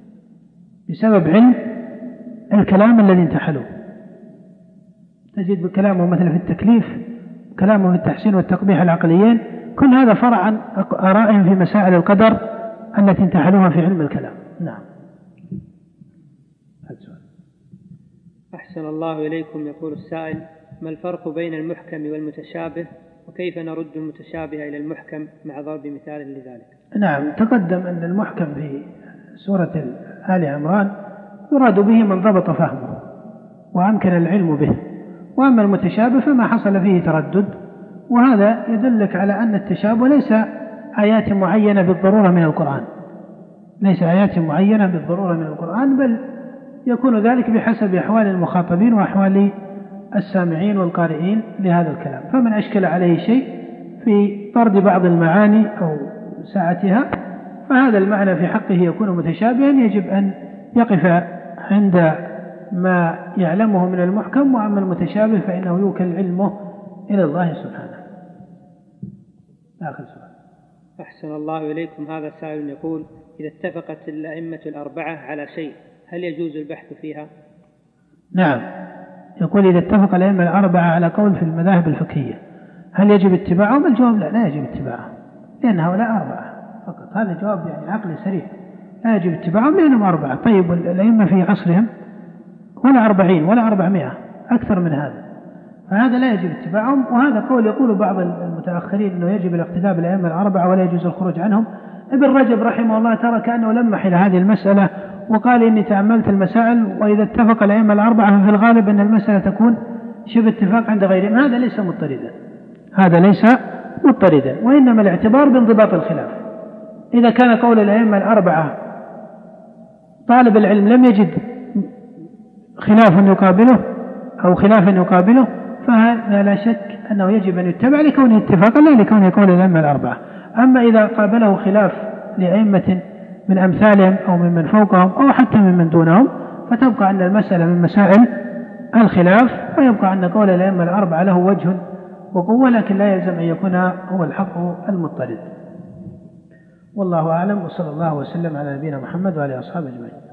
بسبب علم الكلام الذي انتحلوه. تجد كلامه مثلا في التكليف، كلامه في التحسين والتقبيح العقليين، كل هذا فرع عن آرائهم في مسائل القدر التي انتحلوها في علم الكلام. نعم. أحسن الله إليكم. يقول السائل: ما الفرق بين المحكم والمتشابه، وكيف نرد المتشابه إلى المحكم مع ضرب مثال لذلك؟ نعم، تقدم أن المحكم في سورة آل عمران يراد به من ضبط فهمه وأمكن العلم به، وأما المتشابه فما حصل فيه تردد، وهذا يدلك على أن التشابه ليس آيات معينة بالضرورة من القرآن، ليس آيات معينة بالضرورة من القرآن، بل يكون ذلك بحسب أحوال المخاطبين وأحوال السامعين والقارئين لهذا الكلام. فمن أشكل عليه شيء في طرد بعض المعاني أو ساعتها فهذا المعنى في حقه يكون متشابها، يجب أن يقف عند ما يعلمه من المحكم، وأما المتشابه فإنه يوكل علمه إلى الله سبحانه. آخر سؤال. أحسن الله إليكم. هذا سائل يقول: إذا اتفقت الأئمة الأربعة على شيء هل يجوز البحث فيها؟ نعم، يقول إذا اتفق الأئمة الأربعة على قول في المذاهب الفقهية هل يجب اتباعهم؟ الجواب لا، لا يجب اتباعهم، لأن هؤلاء أربعة فقط. هذا جواب يعني عقلي سريع، لا يجب اتباعهم لأنهم أربعة. طيب الأئمة في عصرهم ولا أربعين ولا أربعمائة، أكثر من هذا، فهذا لا يجب اتباعهم. وهذا قول يقول بعض المتأخرين أنه يجب الاقتداء بالأئمة الأربعة ولا يجوز الخروج عنهم. ابن رجب رحمه الله ترى كأنه لمح إلى هذه المسألة وقال إني تأملت المسائل وإذا اتفق الأئمة الأربعة ففي الغالب أن المسألة تكون شبه اتفاق عند غيرهم. هذا ليس مضطردا، هذا ليس مضطردا، وإنما الاعتبار بانضباط الخلاف. إذا كان قول الأئمة الأربعة طالب العلم لم يجد خلافا يقابله أو خلافا يقابله فهذا لا شك أنه يجب أن يتبع لكونه اتفاقا لا لكونه قول الأئمة الأربعة. أما إذا قابله خلاف لأئمة من أمثالهم أو ممن فوقهم أو حتى ممن دونهم فتبقى أن المسألة من مسائل الخلاف، ويبقى أن قول الأئمة الأربعة له وجه وقوة، لكن لا يلزم أن يكون هو الحق المضطرد. والله أعلم، وصلى الله وسلم على نبينا محمد وعلى أصحابه أجمعين.